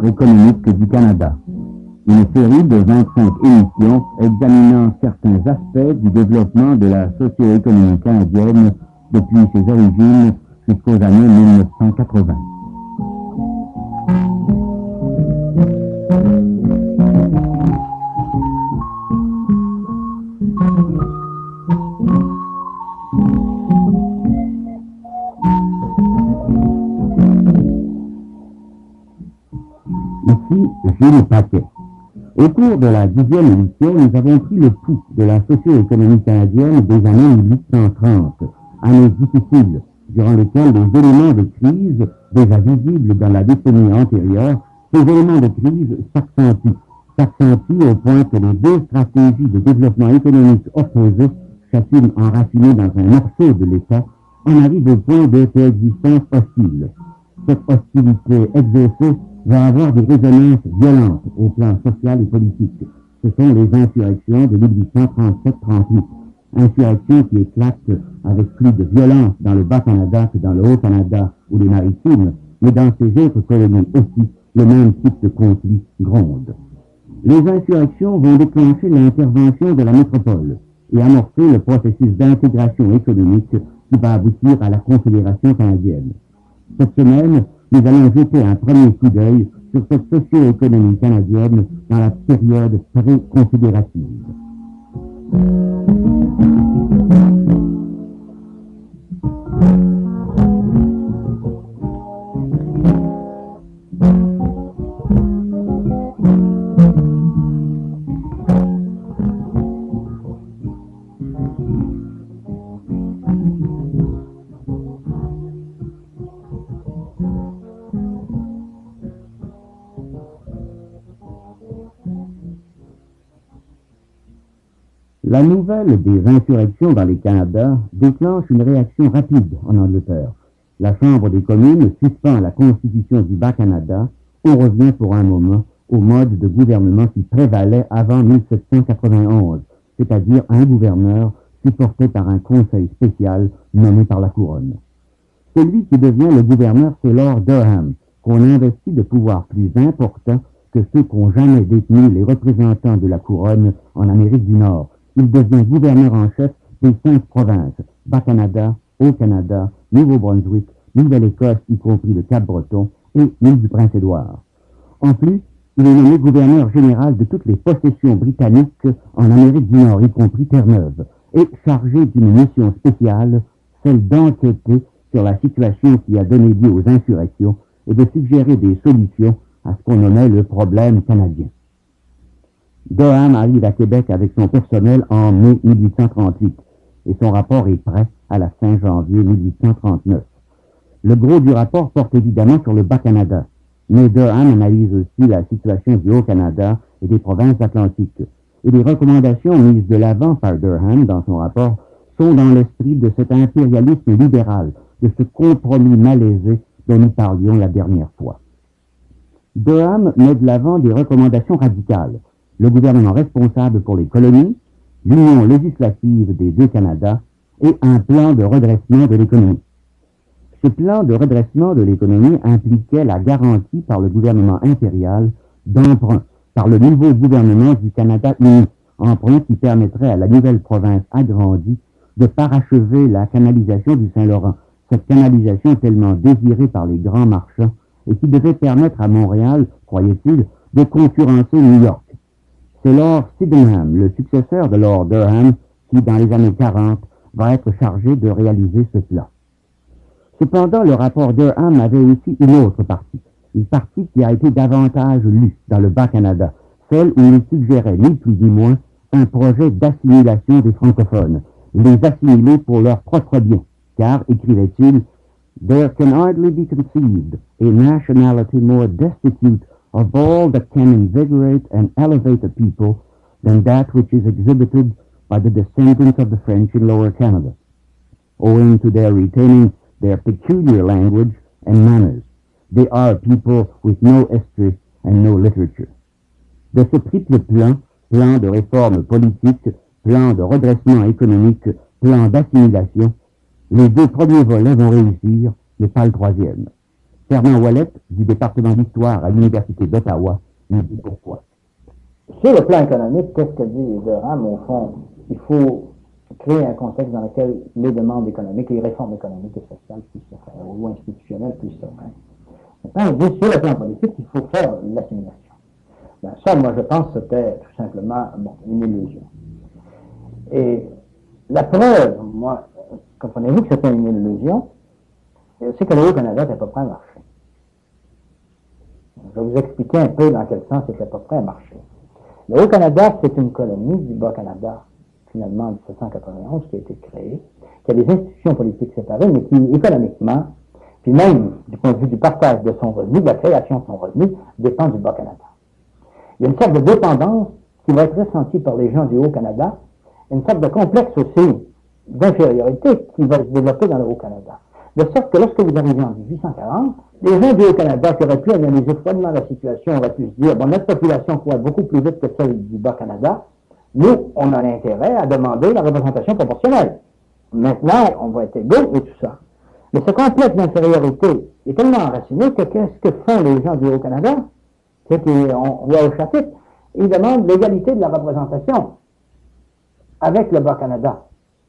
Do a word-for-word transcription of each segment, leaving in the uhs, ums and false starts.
économique du Canada. Une série de vingt-cinq émissions examinant certains aspects du développement de la socio-économie canadienne depuis ses origines jusqu'aux années mille neuf cent quatre-vingts. Ici, Gilles Paquet. Au cours de la dixième émission, nous avons pris le pouls de la socio-économie canadienne des années mille huit cent trente, années difficiles, durant lesquelles les éléments de crise, déjà visibles dans la décennie antérieure, ces éléments de crise s'accentuent, s'accentuent au point que les deux stratégies de développement économique opposées, chacune enracinée dans un morceau de l'État, en arrivent au point de coexistence hostile. Cette hostilité exaucée va avoir des résonances violentes au plan social et politique. Ce sont les insurrections de mille huit cent trente-sept trente-huit. Insurrections qui éclatent avec plus de violence dans le Bas-Canada que dans le Haut-Canada ou les Maritimes, mais dans ces autres colonies aussi, le même type de conflit gronde. Les insurrections vont déclencher l'intervention de la métropole et amorcer le processus d'intégration économique qui va aboutir à la Confédération canadienne. Cette semaine, nous allons jeter un premier coup d'œil sur cette socio-économie canadienne dans la période pré-confédérative. La nouvelle des insurrections dans les Canadas déclenche une réaction rapide en Angleterre. La Chambre des communes suspend la constitution du Bas-Canada. On revient pour un moment au mode de gouvernement qui prévalait avant mille sept cent quatre-vingt-onze, c'est-à-dire un gouverneur supporté par un conseil spécial nommé par la couronne. Celui qui devient le gouverneur, c'est Lord Durham, qu'on investit de pouvoirs plus importants que ceux qu'ont jamais détenu les représentants de la couronne en Amérique du Nord. Il devient gouverneur en chef des cinq provinces, Bas-Canada, Haut-Canada, Nouveau-Brunswick, Nouvelle-Écosse, y compris le Cap-Breton, et l'île du Prince-Édouard. En plus, il est nommé gouverneur général de toutes les possessions britanniques en Amérique du Nord, y compris Terre-Neuve, et chargé d'une mission spéciale, celle d'enquêter sur la situation qui a donné lieu aux insurrections et de suggérer des solutions à ce qu'on nommait le problème canadien. Durham arrive à Québec avec son personnel en mai mille huit cent trente-huit et son rapport est prêt à la fin janvier mille huit cent trente-neuf. Le gros du rapport porte évidemment sur le Bas-Canada, mais Durham analyse aussi la situation du Haut-Canada et des provinces atlantiques. Et les recommandations mises de l'avant par Durham dans son rapport sont dans l'esprit de cet impérialisme libéral, de ce compromis malaisé dont nous parlions la dernière fois. Durham met de l'avant des recommandations radicales. Le gouvernement responsable pour les colonies, l'union législative des deux Canadas et un plan de redressement de l'économie. Ce plan de redressement de l'économie impliquait la garantie par le gouvernement impérial d'emprunt par le nouveau gouvernement du Canada uni, emprunt qui permettrait à la nouvelle province agrandie de parachever la canalisation du Saint-Laurent, cette canalisation tellement désirée par les grands marchands et qui devait permettre à Montréal, croyait-il, de concurrencer New York. C'est Lord Sydenham, le successeur de Lord Durham, qui, dans les années quarante, va être chargé de réaliser ce plan. Cependant, le rapport Durham avait aussi une autre partie, une partie qui a été davantage lue dans le Bas-Canada, celle où il suggérait, ni plus ni moins, un projet d'assimilation des francophones, les assimiler pour leur propre bien, car, écrivait-il, « There can hardly be conceived a nationality more destitute of all that can invigorate and elevate a people than that which is exhibited by the descendants of the French in Lower Canada, owing to their retaining their peculiar language and manners. They are a people with no history and no literature. » De ce triple plan, plan de réforme politique, plan de redressement économique, plan d'assimilation, les deux premiers volets vont réussir, mais pas le troisième. Fernand Ouellet, du département d'histoire à l'Université d'Ottawa, nous dit pourquoi. Sur le plan économique, qu'est-ce que dit Durham, au fond? Il faut créer un contexte dans lequel les demandes économiques, les réformes économiques et sociales puissent se faire, ou institutionnelles puissent se faire. Maintenant, il dit, sur le plan politique, il faut faire l'assimilation. Ben, ça, moi, je pense que c'était tout simplement bon, une illusion. Et la preuve, moi, comprenez-vous que c'était une illusion, c'est que le Haut-Canada n'était pas prêt à marcher. Je vais vous expliquer un peu dans quel sens c'était pas prêt à marcher. Le Haut-Canada, c'est une colonie du Bas-Canada, finalement, en dix-sept cent quatre-vingt-onze, qui a été créée, qui a des institutions politiques séparées, mais qui, économiquement, puis même du point de vue du partage de son revenu, de la création de son revenu, dépend du Bas-Canada. Il y a une sorte de dépendance qui va être ressentie par les gens du Haut-Canada, une sorte de complexe aussi d'infériorité qui va se développer dans le Haut-Canada. De sorte que lorsque vous arrivez en dix-huit cent quarante, les gens du Haut-Canada qui auraient pu analyser froidement la situation auraient pu se dire, bon, notre population croît beaucoup plus vite que celle du Bas-Canada, nous, on a intérêt à demander la représentation proportionnelle. Maintenant, on va être égaux et tout ça. Mais ce complexe d'infériorité est tellement enraciné que qu'est-ce que font les gens du Haut-Canada? C'est qu'on voit au chapitre, ils demandent l'égalité de la représentation avec le Bas-Canada.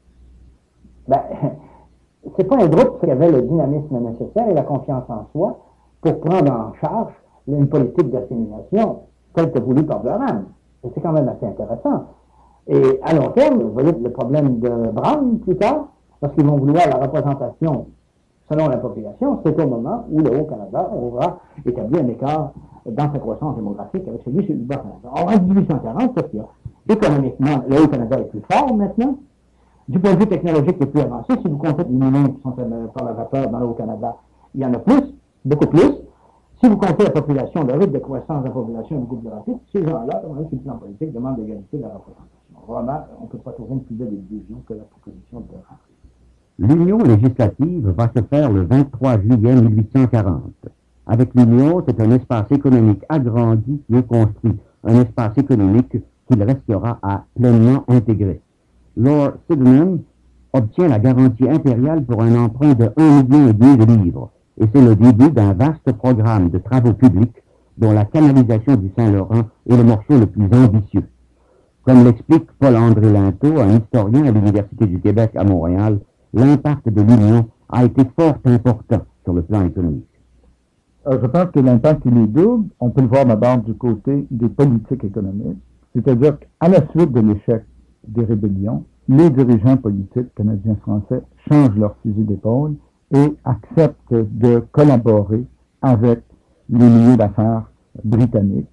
Ben, c'est pas un groupe qui avait le dynamisme nécessaire et la confiance en soi pour prendre en charge une politique d'assimilation telle que voulue par Durham. Et c'est quand même assez intéressant. Et à long terme, vous voyez le problème de Brown plus tard, parce qu'ils vont vouloir la représentation selon la population, c'est au moment où le Haut-Canada aura établi un écart dans sa croissance démographique avec celui du Bas-Canada. Or, en dix-huit cent quarante, c'est qu'il y a économiquement, le Haut-Canada est plus fort maintenant. Du point de vue technologique, il est plus avancé. Si vous comptez les moulins qui sont par la vapeur dans le Haut-Canada, il y en a plus, beaucoup plus. Si vous comptez la population, le rythme de croissance de la population est beaucoup plus rapide. Ces gens-là, sur le plan politique, demandent l'égalité de la représentation. Vraiment, on ne peut pas trouver une plus belle illusion que la proposition de Durham. L'union législative va se faire le vingt-trois juillet mille huit cent quarante. Avec l'union, c'est un espace économique agrandi qui est construit, un espace économique qu'il restera à pleinement intégrer. Lord Sydenham obtient la garantie impériale pour un emprunt de un million et demi de livres, et c'est le début d'un vaste programme de travaux publics dont la canalisation du Saint-Laurent est le morceau le plus ambitieux. Comme l'explique Paul-André Linteau, un historien à l'Université du Québec à Montréal, l'impact de l'Union a été fort important sur le plan économique. Alors, je pense que l'impact, il est double. On peut le voir d'abord du côté des politiques économiques. C'est-à-dire qu'à la suite de l'échec des rébellions, les dirigeants politiques canadiens-français changent leur fusil d'épaule et acceptent de collaborer avec les milieux d'affaires britanniques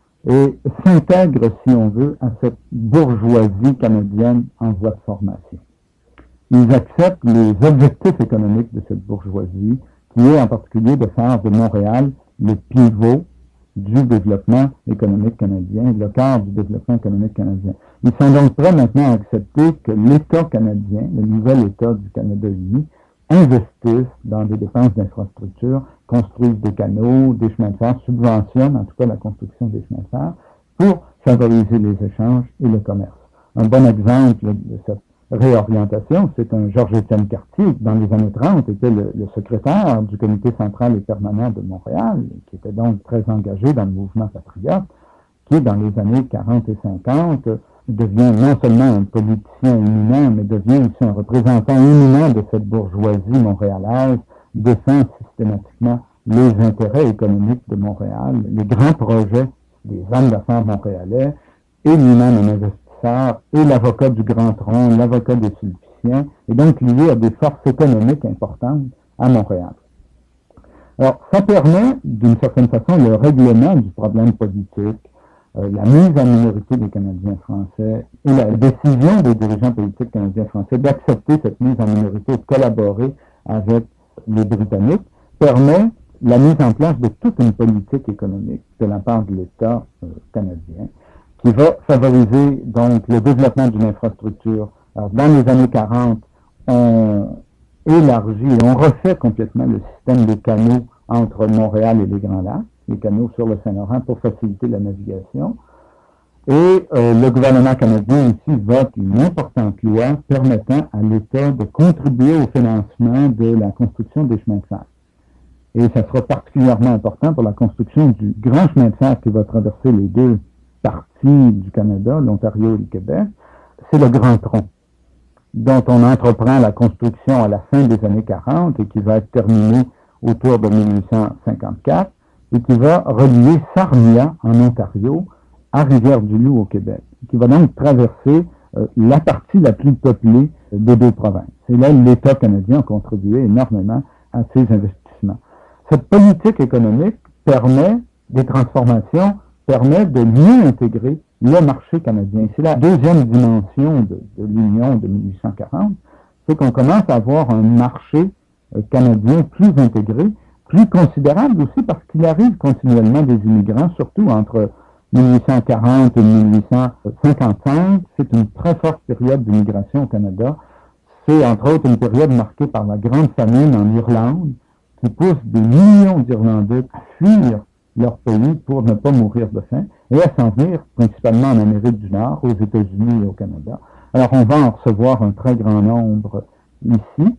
et s'intègrent, si on veut, à cette bourgeoisie canadienne en voie de formation. Ils acceptent les objectifs économiques de cette bourgeoisie, qui est en particulier de faire de Montréal le pivot du développement économique canadien, le cœur du développement économique canadien. Ils sont donc prêts maintenant à accepter que l'État canadien, le nouvel État du Canada uni, investisse dans des dépenses d'infrastructures, construisent des canaux, des chemins de fer, subventionnent en tout cas la construction des chemins de fer pour favoriser les échanges et le commerce. Un bon exemple de cette réorientation, c'est un Georges-Étienne Cartier qui, dans les années trente, était le, le secrétaire du comité central et permanent de Montréal, qui était donc très engagé dans le mouvement patriote, qui, dans les années quarante et cinquante, devient non seulement un politicien éminent, mais devient aussi un représentant éminent de cette bourgeoisie montréalaise, défend systématiquement les intérêts économiques de Montréal, les grands projets des hommes d'affaires montréalais, et lui-même un investisseur, et l'avocat du Grand Tronc, l'avocat des Sulpiciens, et donc lié à des forces économiques importantes à Montréal. Alors, ça permet, d'une certaine façon, le règlement du problème politique, euh, la mise en minorité des Canadiens français et la décision des dirigeants politiques canadiens français d'accepter cette mise en minorité et de collaborer avec les Britanniques, permet la mise en place de toute une politique économique de la part de l'État euh, canadien, qui va favoriser donc le développement d'une infrastructure. Alors, dans les années quarante, on élargit et on refait complètement le système des canaux entre Montréal et les Grands Lacs, les canaux sur le Saint-Laurent pour faciliter la navigation. Et euh, le gouvernement canadien ici vote une importante loi permettant à l'État de contribuer au financement de la construction des chemins de fer. et ça sera particulièrement important pour la construction du grand chemin de fer qui va traverser les deux parties du Canada, l'Ontario et le Québec, c'est le Grand Tronc, dont on entreprend la construction à la fin des années quarante et qui va être terminé autour de mille huit cent cinquante-quatre et qui va relier Sarnia, en Ontario, à Rivière-du-Loup, au Québec, qui va donc traverser euh, la partie la plus peuplée des deux provinces. Et là, l'État canadien a contribué énormément à ces investissements. Cette politique économique permet des transformations, permet de mieux intégrer le marché canadien. C'est la deuxième dimension de, de l'Union de mille huit cent quarante, c'est qu'on commence à avoir un marché euh, canadien plus intégré, plus considérable aussi parce qu'il arrive continuellement des immigrants, surtout entre mille huit cent quarante et mille huit cent cinquante-cinq. C'est une très forte période d'immigration au Canada. C'est entre autres une période marquée par la grande famine en Irlande qui pousse des millions d'Irlandais à fuir leur pays pour ne pas mourir de faim et à s'en venir principalement en Amérique du Nord, aux États-Unis et au Canada. Alors on va en recevoir un très grand nombre ici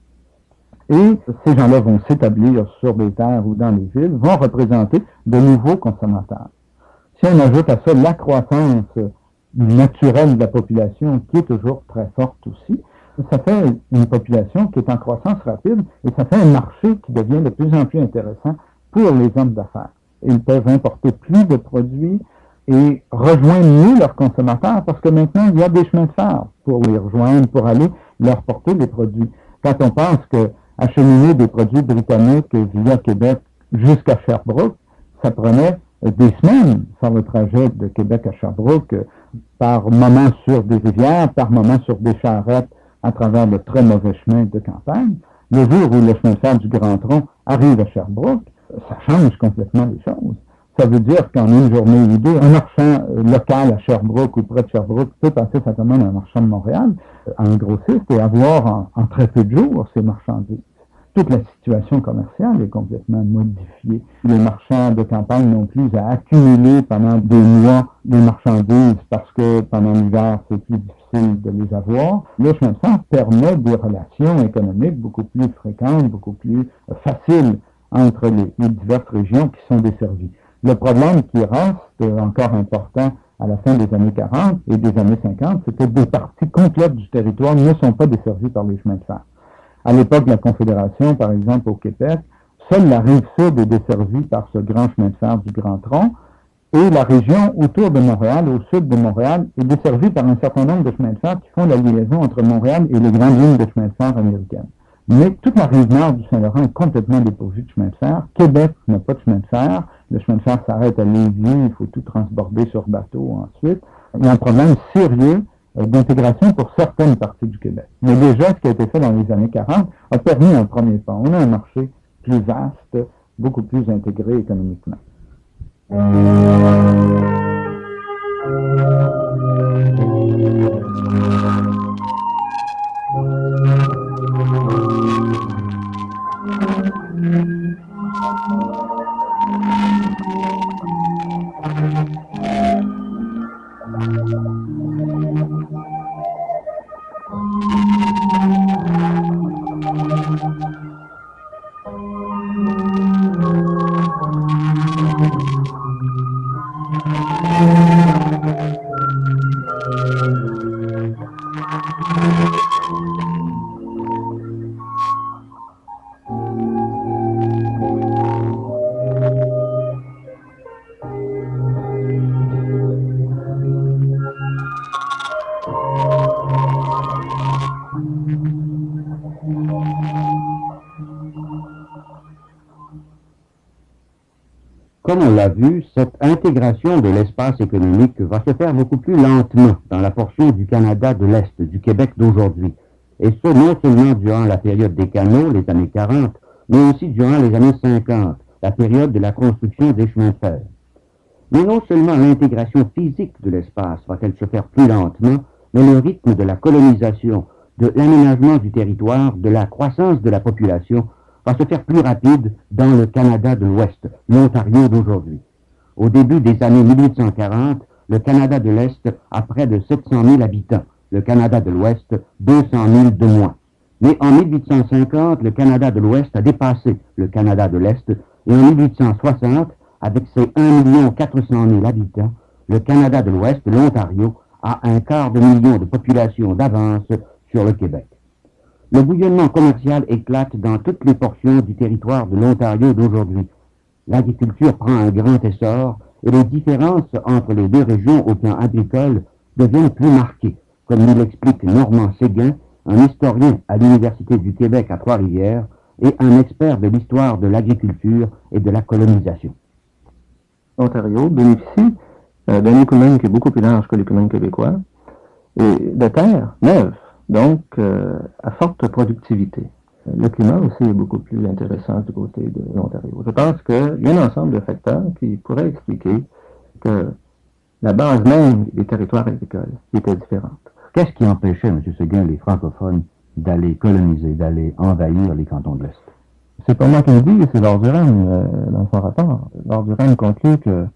et ces gens-là vont s'établir sur des terres ou dans les villes, vont représenter de nouveaux consommateurs. Si on ajoute à ça la croissance naturelle de la population qui est toujours très forte aussi, ça fait une population qui est en croissance rapide et ça fait un marché qui devient de plus en plus intéressant pour les hommes d'affaires. Ils peuvent importer plus de produits et rejoindre mieux leurs consommateurs parce que maintenant, il y a des chemins de fer pour les rejoindre, pour aller leur porter des produits. Quand on pense que acheminer des produits britanniques via Québec jusqu'à Sherbrooke, ça prenait des semaines faire le trajet de Québec à Sherbrooke, par moments sur des rivières, par moments sur des charrettes à travers de très mauvais chemins de campagne. Le jour où le chemin de fer du Grand Tronc arrive à Sherbrooke, ça change complètement les choses. Ça veut dire qu'en une journée ou deux, un marchand local à Sherbrooke ou près de Sherbrooke peut passer sa commande à un marchand de Montréal, à un grossiste, et avoir en, en très peu de jours ces marchandises. Toute la situation commerciale est complètement modifiée. Les marchands de campagne n'ont plus à accumuler pendant des mois des marchandises parce que pendant l'hiver, c'est plus difficile de les avoir. Le chemin de fer permet des relations économiques beaucoup plus fréquentes, beaucoup plus faciles entre les, les diverses régions qui sont desservies. Le problème qui reste encore important à la fin des années quarante et des années cinquante, c'est que des parties complètes du territoire ne sont pas desservies par les chemins de fer. À l'époque de la Confédération, par exemple, au Québec, seule la rive sud est desservie par ce grand chemin de fer du Grand Tronc et la région autour de Montréal, au sud de Montréal, est desservie par un certain nombre de chemins de fer qui font la liaison entre Montréal et les grandes lignes de chemin de fer américaines. Mais toute la rive nord du Saint-Laurent est complètement dépourvue de chemin de fer. Québec n'a pas de chemin de fer. Le chemin de fer s'arrête à Lévis, il faut tout transborder sur bateau ensuite. Il y a un problème sérieux d'intégration pour certaines parties du Québec. Mais déjà, ce qui a été fait dans les années quarante a permis un premier pas. On a un marché plus vaste, beaucoup plus intégré économiquement. Comme on l'a vu, cette intégration de l'espace économique va se faire beaucoup plus lentement dans la portion du Canada de l'Est, du Québec d'aujourd'hui. Et ce, non seulement durant la période des canaux, les années quarante, mais aussi durant les années cinquante, la période de la construction des chemins de fer. Mais non seulement l'intégration physique de l'espace va-t-elle se faire plus lentement, mais le rythme de la colonisation, de l'aménagement du territoire, de la croissance de la population va se faire plus rapide dans le Canada de l'Ouest, l'Ontario d'aujourd'hui. Au début des années mille huit cent quarante, le Canada de l'Est a près de sept cent mille habitants, le Canada de l'Ouest deux cent mille de moins. Mais en mille huit cent cinquante, le Canada de l'Ouest a dépassé le Canada de l'Est, et en mille huit cent soixante, avec ses un million quatre cent mille habitants, le Canada de l'Ouest, l'Ontario, a un quart de million de population d'avance sur le Québec. Le bouillonnement commercial éclate dans toutes les portions du territoire de l'Ontario d'aujourd'hui. L'agriculture prend un grand essor et les différences entre les deux régions au plan agricole deviennent plus marquées, comme nous l'explique Normand Séguin, un historien à l'Université du Québec à Trois-Rivières et un expert de l'histoire de l'agriculture et de la colonisation. L'Ontario bénéficie euh, d'un écoumène qui est beaucoup plus large que l'écoumène québécois et de terres neuves, donc euh, à forte productivité. Le climat aussi est beaucoup plus intéressant du côté de l'Ontario. Je pense qu'il y a un ensemble de facteurs qui pourraient expliquer que la base même des territoires agricoles était différente. Qu'est-ce qui empêchait, M. Séguin, les francophones d'aller coloniser, d'aller envahir les cantons de l'Est? C'est pas moi qui le dis, c'est Lord Durham euh, dans son rapport. Lord Durham conclut que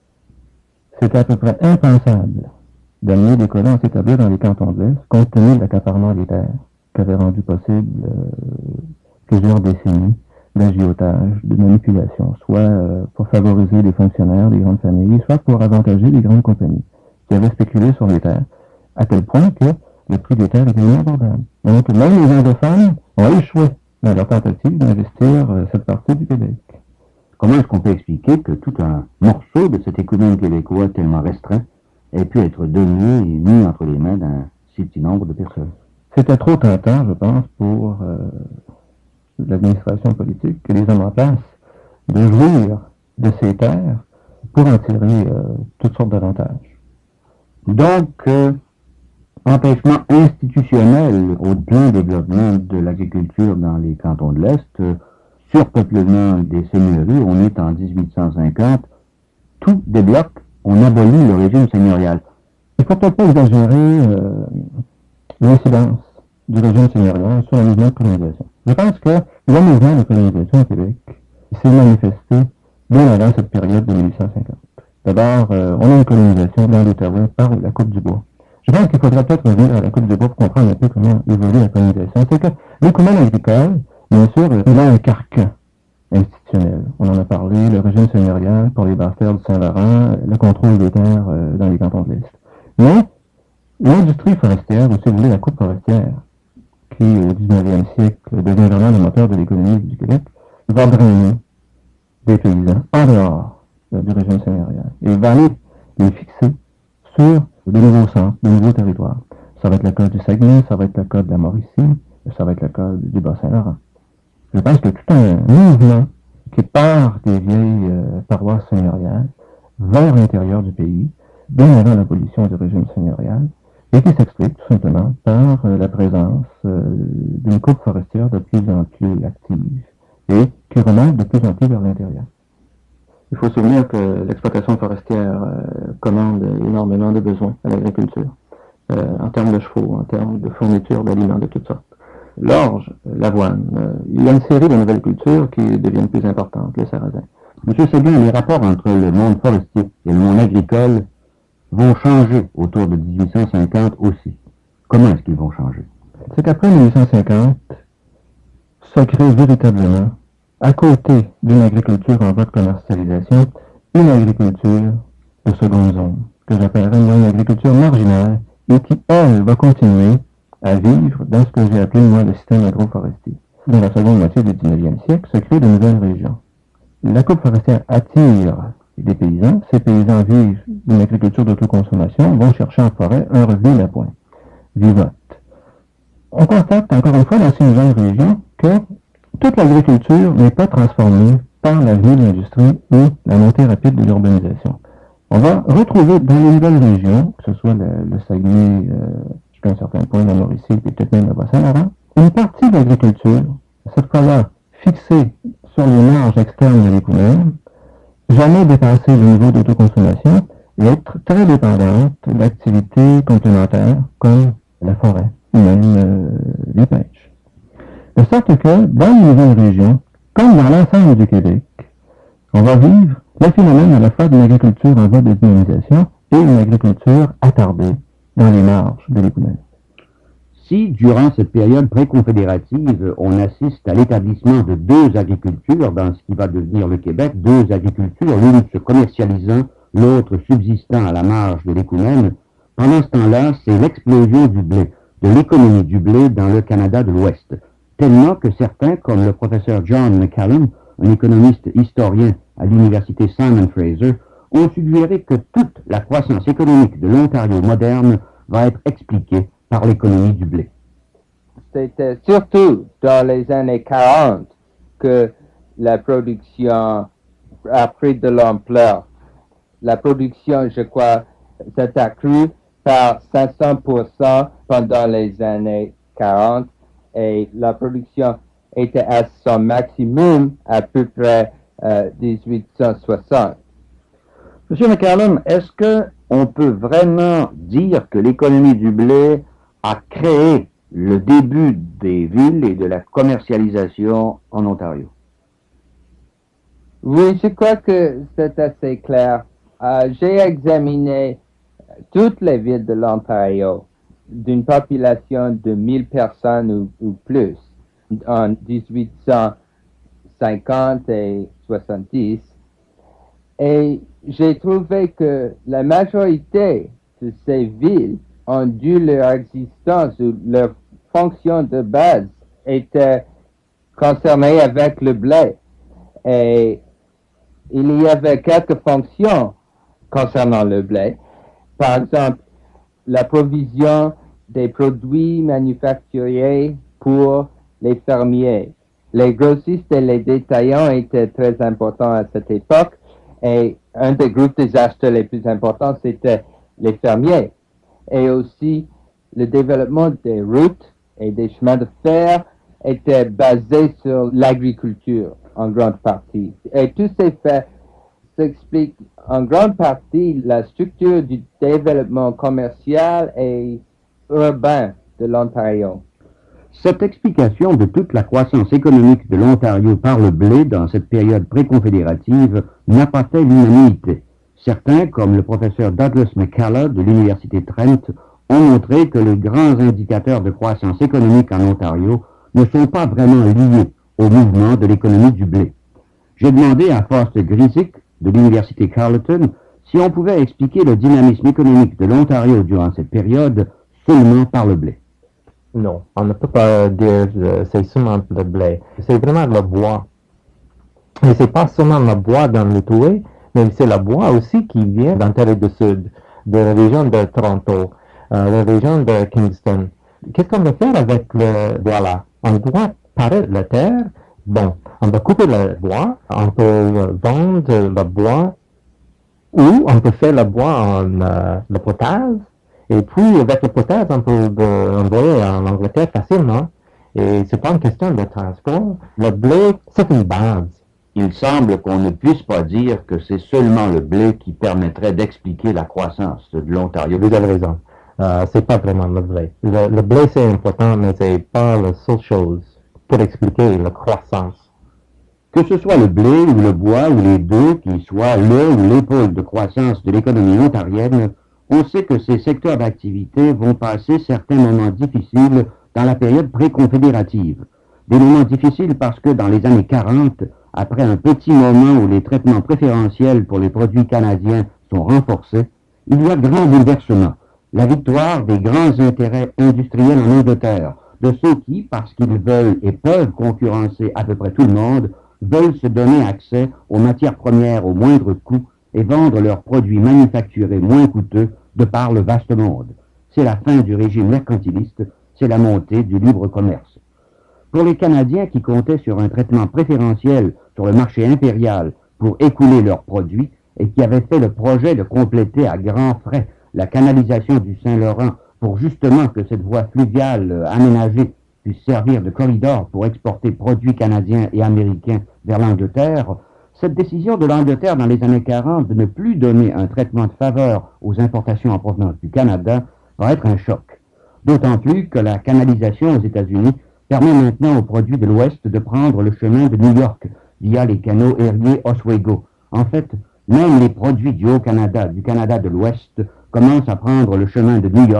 c'était à peu près impensable d'amener des colons à s'établir dans les cantons de l'Est, compte tenu de l'accaparement des terres, qui avait rendu possible euh, plusieurs décennies d'agiotage, de manipulation, soit euh, pour favoriser les fonctionnaires des grandes familles, soit pour avantager les grandes compagnies, qui avaient spéculé sur les terres, à tel point que le prix des terres était inabordable. Donc, même les anglophones ont échoué dans leur tentative d'investir euh, cette partie du Québec. Comment est-ce qu'on peut expliquer que tout un morceau de cet écoumène québécois tellement restreint ait pu être donné et mis entre les mains d'un si petit nombre de personnes? C'était trop tentant, je pense, pour euh, l'administration politique et les hommes en place de jouir de ces terres pour en tirer euh, toutes sortes d'avantages. Donc, euh, empêchement institutionnel au plein développement de l'agriculture dans les cantons de l'Est, euh, surpeuplement des seigneuries, on est en dix-huit cent cinquante, tout débloque, on abolit le régime seigneurial. Il ne faut peut-être pas exagérer euh, l'incidence du régime seigneurial sur le mouvement de colonisation. Je pense que le mouvement de colonisation au Québec s'est manifesté bien avant cette période de mille huit cent cinquante. D'abord, euh, on a une colonisation dans l'Outaouais par la Coupe du Bois. Je pense qu'il faudrait peut-être revenir à la Coupe du Bois pour comprendre un peu comment évolue la colonisation. C'est que l'écoumène agricole, bien sûr, il a un carcan institutionnel. On en a parlé, le régime seigneurial pour les basses terres du Saint-Laurent, le contrôle des terres euh, dans les cantons de l'Est. Mais l'industrie forestière, ou si vous voulez la coupe forestière, qui au dix-neuvième siècle devient vraiment le moteur de l'économie du Québec, va drainer des paysans en dehors euh, du régime seigneurial et va aller les fixer sur de nouveaux centres, de nouveaux territoires. Ça va être le cas du Saguenay, ça va être le cas de la Mauricie, ça va être le cas du Bas-Saint-Laurent. Je pense que tout un mouvement qui part des vieilles euh, paroisses seigneuriales vers l'intérieur du pays, bien avant l'abolition du régime seigneurial, et qui s'explique tout simplement par euh, la présence euh, d'une coupe forestière de plus en plus active et qui remonte de plus en plus vers l'intérieur. Il faut se souvenir que l'exploitation forestière euh, commande énormément de besoins à l'agriculture, euh, en termes de chevaux, en termes de fourniture d'aliments de toutes sortes. L'orge, l'avoine, euh, il y a une série de nouvelles cultures qui deviennent plus importantes, les sarrasins. Monsieur Séguin, les rapports entre le monde forestier et le monde agricole vont changer autour de dix-huit cent cinquante aussi. Comment est-ce qu'ils vont changer? C'est qu'après mille huit cent cinquante, se crée véritablement, à côté d'une agriculture en voie de commercialisation, une agriculture de seconde zone, que j'appellerais une agriculture marginale, et qui, elle, va continuer à vivre dans ce que j'ai appelé, moi, le système agroforestier. Dans la seconde moitié du dix-neuvième siècle, se créent de nouvelles régions. La coupe forestière attire les paysans. Ces paysans vivent d'une agriculture d'autoconsommation, vont chercher en forêt un revenu d'appoint, vivote. On constate, encore une fois, dans ces nouvelles régions, que toute l'agriculture n'est pas transformée par la vie de l'industrie ou la montée rapide de l'urbanisation. On va retrouver dans les nouvelles régions, que ce soit le, le Saguenay, euh, jusqu'à un certain point, la Mauricie, et peut-être même le Bas-Saint-Laurent, une partie de l'agriculture, cette fois-là fixée sur les marges externes de l'économie, jamais dépasser le niveau d'autoconsommation et être très dépendante d'activités complémentaires comme la forêt ou même euh, les pêches. De sorte que dans les nouvelles régions, comme dans l'ensemble du Québec, on va vivre le phénomène à la fois d'une agriculture en voie de dynamisation et une agriculture attardée dans les marges de l'économie. Si, durant cette période pré-confédérative, on assiste à l'établissement de deux agricultures dans ce qui va devenir le Québec, deux agricultures, l'une se commercialisant, l'autre subsistant à la marge de l'écoumène, pendant ce temps-là, c'est l'explosion du blé, de l'économie du blé dans le Canada de l'Ouest, tellement que certains, comme le professeur John McCallum, un économiste historien à l'université Simon Fraser, ont suggéré que toute la croissance économique de l'Ontario moderne va être expliquée par l'économie du blé. C'était surtout dans les années quarante que la production a pris de l'ampleur. La production, je crois, s'est accrue par cinq cents pour cent pendant les années quarante et la production était à son maximum à peu près euh, dix-huit cent soixante. Monsieur McCallum, est-ce qu'on peut vraiment dire que l'économie du blé a créé le début des villes et de la commercialisation en Ontario? Oui, je crois que c'est assez clair. Euh, j'ai examiné toutes les villes de l'Ontario d'une population de mille personnes ou, ou plus en dix-huit cent cinquante et soixante-dix. Et j'ai trouvé que la majorité de ces villes ont dû leur existence ou leur fonction de base était concernée avec le blé. Et il y avait quelques fonctions concernant le blé. Par exemple, la provision des produits manufacturiers pour les fermiers. Les grossistes et les détaillants étaient très importants à cette époque et un des groupes des acheteurs les plus importants, c'était les fermiers. Et aussi, le développement des routes et des chemins de fer était basé sur l'agriculture en grande partie. Et tous ces faits s'expliquent en grande partie la structure du développement commercial et urbain de l'Ontario. Cette explication de toute la croissance économique de l'Ontario par le blé dans cette période pré-confédérative n'a pas fait l'unanimité. Certains, comme le professeur Douglas McCullough de l'Université Trent, ont montré que les grands indicateurs de croissance économique en Ontario ne sont pas vraiment liés au mouvement de l'économie du blé. J'ai demandé à Foster Grisick de l'Université Carleton si on pouvait expliquer le dynamisme économique de l'Ontario durant cette période seulement par le blé. Non, on ne peut pas dire que c'est seulement le blé. C'est vraiment le bois. Et c'est pas seulement le bois dans le Toué, mais c'est le bois aussi qui vient d'Ontario du Sud, de la région de Toronto, euh, la région de Kingston. Qu'est-ce qu'on va faire avec le bois là? On doit parer la terre. Bon, on va couper le bois, on peut vendre le bois, ou on peut faire le bois en euh, le potage. Et puis, avec le potage, on peut euh, envoyer en Angleterre facilement. Et c'est pas une question de transport. Le blé, c'est une base. Il semble qu'on ne puisse pas dire que c'est seulement le blé qui permettrait d'expliquer la croissance de l'Ontario. Vous avez raison. Euh, c'est pas vraiment le blé. Le, le blé, c'est important, mais c'est pas la seule chose pour expliquer la croissance. Que ce soit le blé ou le bois ou les deux qui soient le ou l'épaule de croissance de l'économie ontarienne, on sait que ces secteurs d'activité vont passer certains moments difficiles dans la période pré-confédérative. Des moments difficiles parce que dans les années quarante, après un petit moment où les traitements préférentiels pour les produits canadiens sont renforcés, il y a grand bouleversement. La victoire des grands intérêts industriels en Angleterre, de ceux qui, parce qu'ils veulent et peuvent concurrencer à peu près tout le monde, veulent se donner accès aux matières premières au moindre coût et vendre leurs produits manufacturés moins coûteux de par le vaste monde. C'est la fin du régime mercantiliste, c'est la montée du libre commerce. Pour les Canadiens qui comptaient sur un traitement préférentiel sur le marché impérial pour écouler leurs produits et qui avaient fait le projet de compléter à grands frais la canalisation du Saint-Laurent pour justement que cette voie fluviale aménagée puisse servir de corridor pour exporter produits canadiens et américains vers l'Angleterre, cette décision de l'Angleterre dans les années quarante de ne plus donner un traitement de faveur aux importations en provenance du Canada va être un choc. D'autant plus que la canalisation aux États-Unis permet maintenant aux produits de l'Ouest de prendre le chemin de New York via les canaux Erie Oswego. En fait, même les produits du Haut-Canada, du Canada de l'Ouest, commencent à prendre le chemin de New York,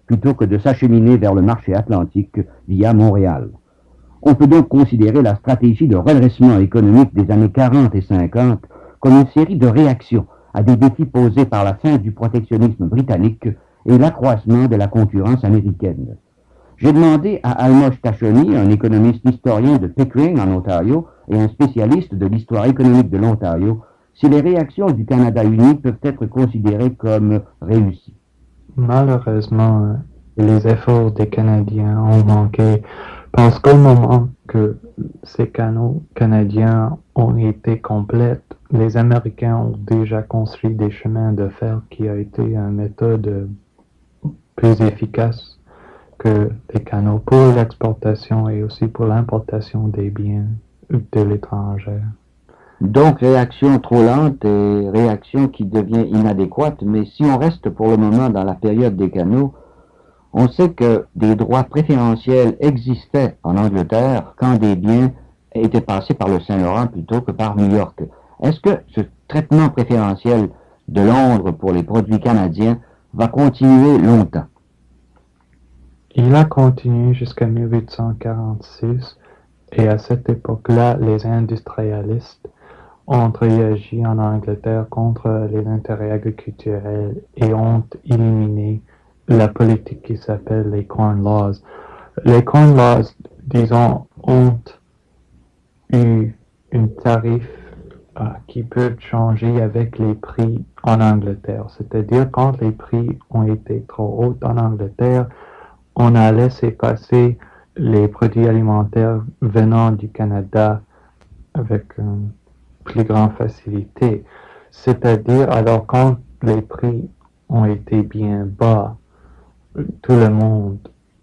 plutôt que de s'acheminer vers le marché atlantique via Montréal. On peut donc considérer la stratégie de redressement économique des années quarante et cinquante comme une série de réactions à des défis posés par la fin du protectionnisme britannique et l'accroissement de la concurrence américaine. J'ai demandé à Almosh Tachoni, un économiste historien de Pickering en Ontario et un spécialiste de l'histoire économique de l'Ontario, si les réactions du Canada uni peuvent être considérées comme réussies. Malheureusement, les efforts des Canadiens ont manqué parce qu'au moment que ces canaux canadiens ont été complets, les Américains ont déjà construit des chemins de fer qui a été une méthode plus efficace que les canaux pour l'exportation et aussi pour l'importation des biens de l'étranger. Donc réaction trop lente et réaction qui devient inadéquate, mais si on reste pour le moment dans la période des canaux, on sait que des droits préférentiels existaient en Angleterre quand des biens étaient passés par le Saint-Laurent plutôt que par New York. Est-ce que ce traitement préférentiel de Londres pour les produits canadiens va continuer longtemps? Il a continué jusqu'à mille huit cent quarante-six et à cette époque-là, les industrialistes ont réagi en Angleterre contre les intérêts agriculturels et ont éliminé la politique qui s'appelle les Corn Laws. Les Corn Laws, disons, ont eu un tarif euh, qui peut changer avec les prix en Angleterre. C'est-à-dire, quand les prix ont été trop hauts en Angleterre, on a laissé passer les produits alimentaires venant du Canada avec une plus grande facilité. C'est-à-dire, alors quand les prix ont été bien bas, tout le monde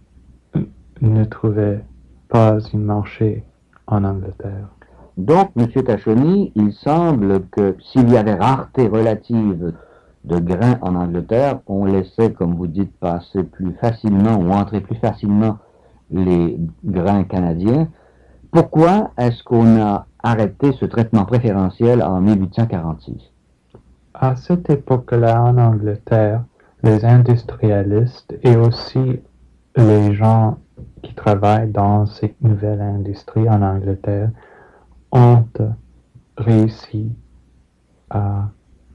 ne trouvait pas un marché en Angleterre. Donc, M. Tachoni, il semble que s'il y avait rareté relative de grains en Angleterre, on laissait, comme vous dites, passer plus facilement ou entrer plus facilement les grains canadiens. Pourquoi est-ce qu'on a arrêté ce traitement préférentiel en mille huit cent quarante-six? À cette époque-là, en Angleterre, les industrialistes et aussi les gens qui travaillent dans cette nouvelle industrie en Angleterre ont réussi à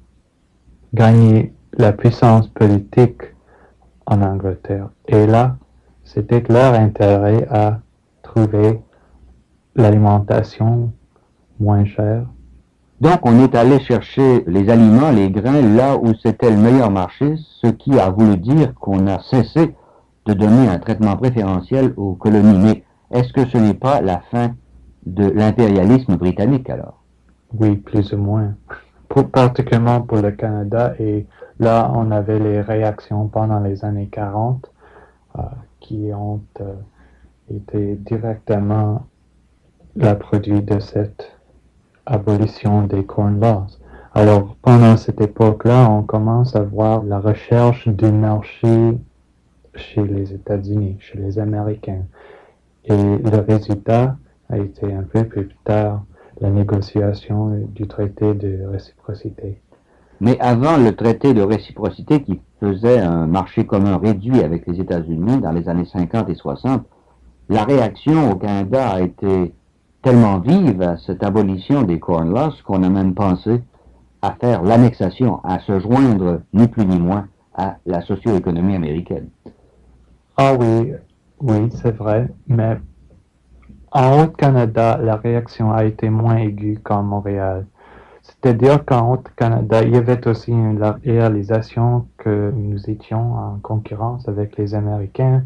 gagner la puissance politique en Angleterre. Et là, c'était leur intérêt à trouver l'alimentation moins chère. Donc, on est allé chercher les aliments, les grains, là où c'était le meilleur marché, ce qui a voulu dire qu'on a cessé de donner un traitement préférentiel aux colonies. Mais est-ce que ce n'est pas la fin de l'impérialisme britannique, alors? Oui, plus ou moins. Pour, particulièrement pour le Canada. Et là, on avait les réactions pendant les années quarante euh, qui ont euh, été directement la produit de cette abolition des Corn Laws. Alors, pendant cette époque-là, on commence à voir la recherche du marché chez les États-Unis, chez les Américains. Et le résultat a été un peu plus tard la négociation du traité de réciprocité. Mais avant le traité de réciprocité qui faisait un marché commun réduit avec les États-Unis dans les années cinquante et soixante, la réaction au Canada a été tellement vive à cette abolition des Corn Laws qu'on a même pensé à faire l'annexation, à se joindre ni plus ni moins à la socio-économie américaine. Ah oui, oui, c'est vrai, mais en Haut-Canada, la réaction a été moins aiguë qu'en Montréal. C'est-à-dire qu'en Haut-Canada, il y avait aussi une réalisation que nous étions en concurrence avec les Américains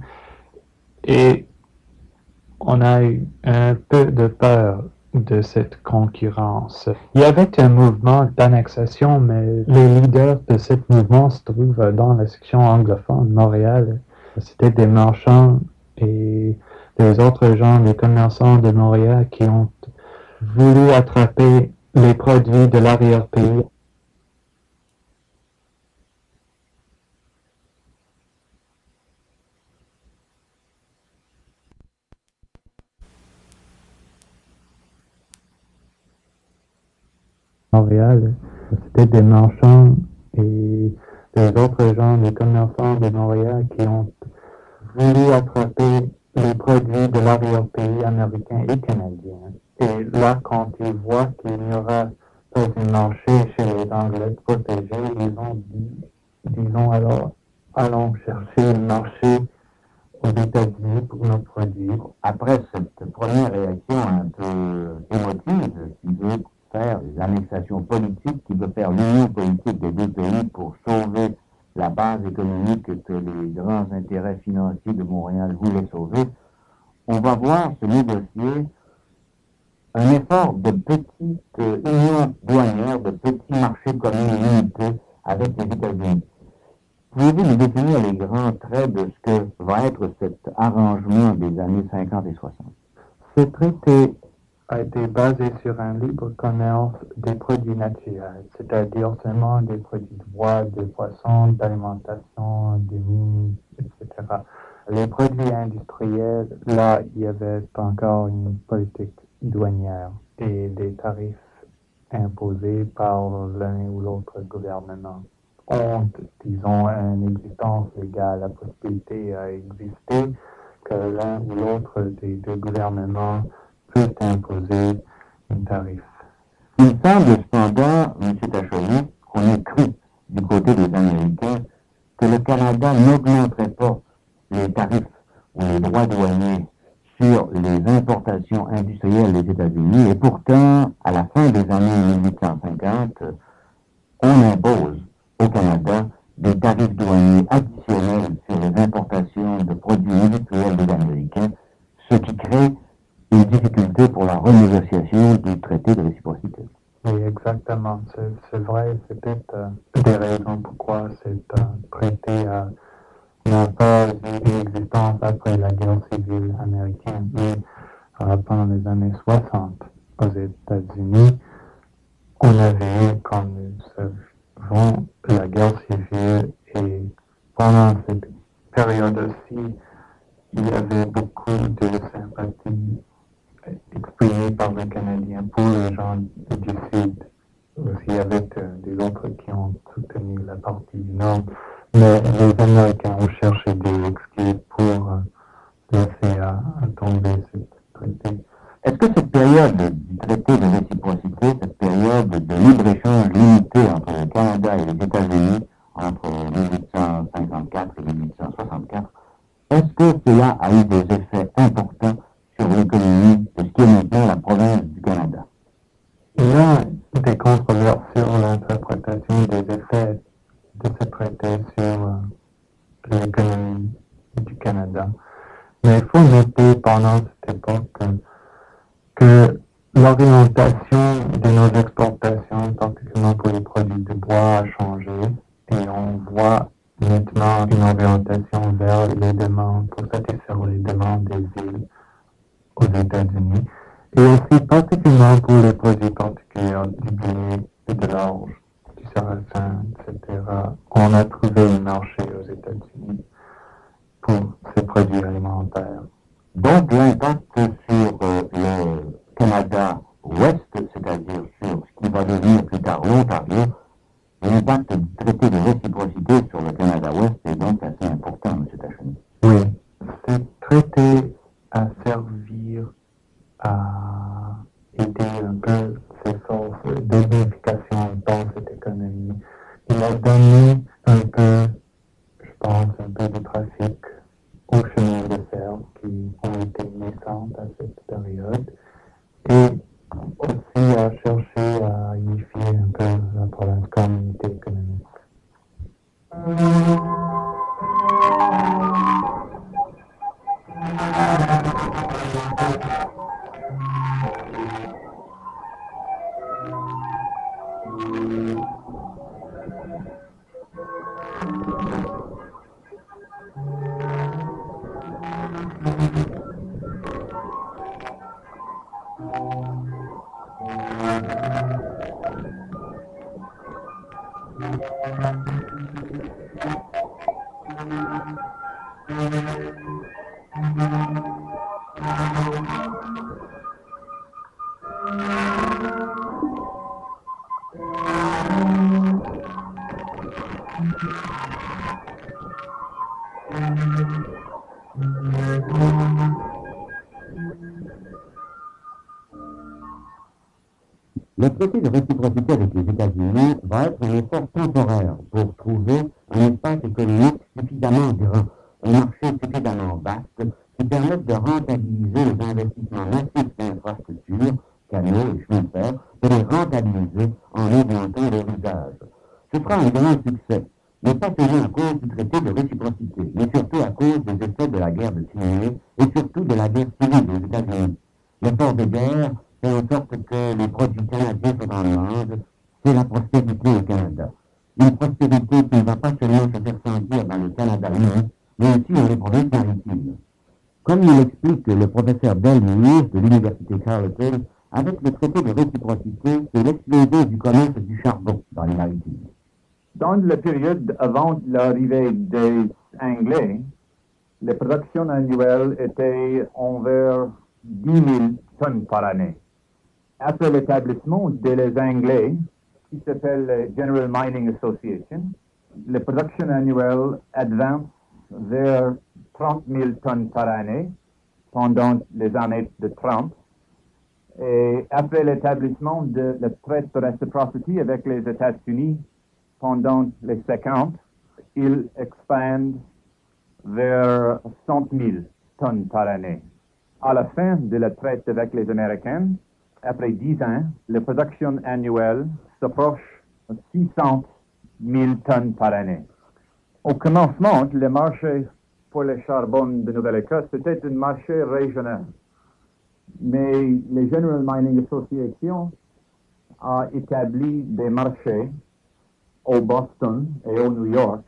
et on a eu un peu de peur de cette concurrence. Il y avait un mouvement d'annexation, mais les leaders de ce mouvement se trouvent dans la section anglophone de Montréal. C'était des marchands et des autres gens, les commerçants de Montréal qui ont voulu attraper les produits de l'arrière-pays. Montréal, c'était des marchands et des autres gens, les commerçants de Montréal qui ont voulu attraper les produits de l'arrière-pays américain et canadien. Et là, quand ils voient qu'il n'y aura pas un marché chez les Anglais protégés, ils ont dit, disons alors, allons chercher le marché aux États-Unis pour nos produits. Après cette première réaction un peu émotive, qui veut faire l'annexation politique, qui veut faire l'union politique des deux pays pour sauver la base économique que les grands intérêts financiers de Montréal voulaient sauver, on va voir se négocier un effort de petite union douanière, de petits marchés communs limités avec les États-Unis. Pouvez-vous nous définir les grands traits de ce que va être cet arrangement des années cinquante et soixante? Ce traité a été basé sur un libre commerce des produits naturels, c'est-à-dire seulement des produits de bois, de poissons, d'alimentation, de mines, et cetera. Les produits industriels, là, il y avait encore une politique douanière et des tarifs imposés par l'un ou l'autre gouvernement. Ont, disons, une existence légale, la possibilité a existé que l'un ou l'autre des deux gouvernements peut imposer un tarif. Il semble cependant, M. Tachereau, qu'on ait cru du côté des Américains que le Canada n'augmenterait pas les tarifs ou les droits douaniers sur les importations industrielles des États-Unis, et pourtant, à la fin des années mille huit cent cinquante, on impose au Canada des tarifs douaniers additionnels sur les importations de produits industriels des Américains, ce qui crée une difficulté pour la renégociation du traité de réciprocité. Oui, exactement. C'est, c'est vrai, c'est peut-être euh, des raisons pourquoi cet euh, traité euh, n'a pas eu d'existence après la guerre civile américaine. Mais euh, pendant les années soixante, aux États-Unis, on avait eu, comme nous savons, la guerre civile, et pendant cette période aussi, il y avait beaucoup de sympathie exprimée par les Canadiens pour les gens du Sud, aussi avec euh, des autres qui ont soutenu la partie du Nord. Mais les Américains ont cherché des excuses pour euh, laisser à, à tomber ce traité. Est-ce que cette période du traité de réciprocité, cette période de libre-échange limité entre le Canada et les États-Unis, entre mille huit cent cinquante-quatre et mille huit cent soixante-quatre, est-ce que cela a eu des effets importants sur l'économie de ce qui est maintenant la province du Canada? Il y a des controverses sur l'interprétation des effets de ce traité sur euh, l'économie du Canada. Mais il faut noter pendant cette époque euh, que l'orientation de nos exportations, particulièrement pour les produits de bois, a changé, et on voit nettement une orientation vers les demandes, pour satisfaire les demandes des îles aux États-Unis, et aussi particulièrement pour les produits particuliers du blé et de l'orge, du sarrasin, et cetera. On a trouvé un marché aux États-Unis pour ces produits alimentaires. Donc l'impact sur euh, le Canada ouest, c'est-à-dire sur ce qui va devenir plus tard l'Ontario, l'impact du traité de réciprocité sur le Canada ouest est donc assez important, M. Tacheny. Oui, ce traité a servi à aider un peu ces forces d'unification dans cette économie. Il a donné un peu, je pense, un peu de trafic aux chemins de fer qui ont été naissantes à cette période, et aussi à chercher à unifier un peu la province communauté économique. Le traité de réciprocité avec les États-Unis va être un effort temporaire pour trouver un espace économique suffisamment grand, un marché suffisamment vaste qui permette de rentabiliser les investissements massifs d'infrastructures, canaux et chemins de fer, de les rentabiliser en augmentant leur usage. Ce sera un grand succès, mais pas seulement à cause du traité de réciprocité, mais surtout à cause des effets de la guerre de Crimée et surtout de la guerre civile aux États-Unis. L'effort de guerre fait en sorte que les produits canadiens sont en demande, c'est la prospérité au Canada. Une prospérité qui ne va pas seulement se faire sentir dans le Canada lui, mais aussi dans les provinces maritimes. Comme nous l'explique le professeur Del Muir de l'Université Carleton, avec le traité de réciprocité, c'est l'explosion du commerce du charbon dans les maritimes. Dans la période avant l'arrivée des Anglais, la production annuelle était envers dix mille tonnes par année. Après l'établissement des Anglais, qui s'appelle General Mining Association, la production annuelle avance vers trente mille tonnes par année pendant les années de trente. Et après l'établissement de la traite de réciprocité avec les États-Unis pendant les cinquante, il expande vers cent mille tonnes par année. À la fin de la traite avec les Américains, après dix ans, la production annuelle s'approche de six cent mille tonnes par année. Au commencement, le marché pour le charbon de Nouvelle-Écosse était un marché régional. Mais la General Mining Association a établi des marchés au Boston et au New York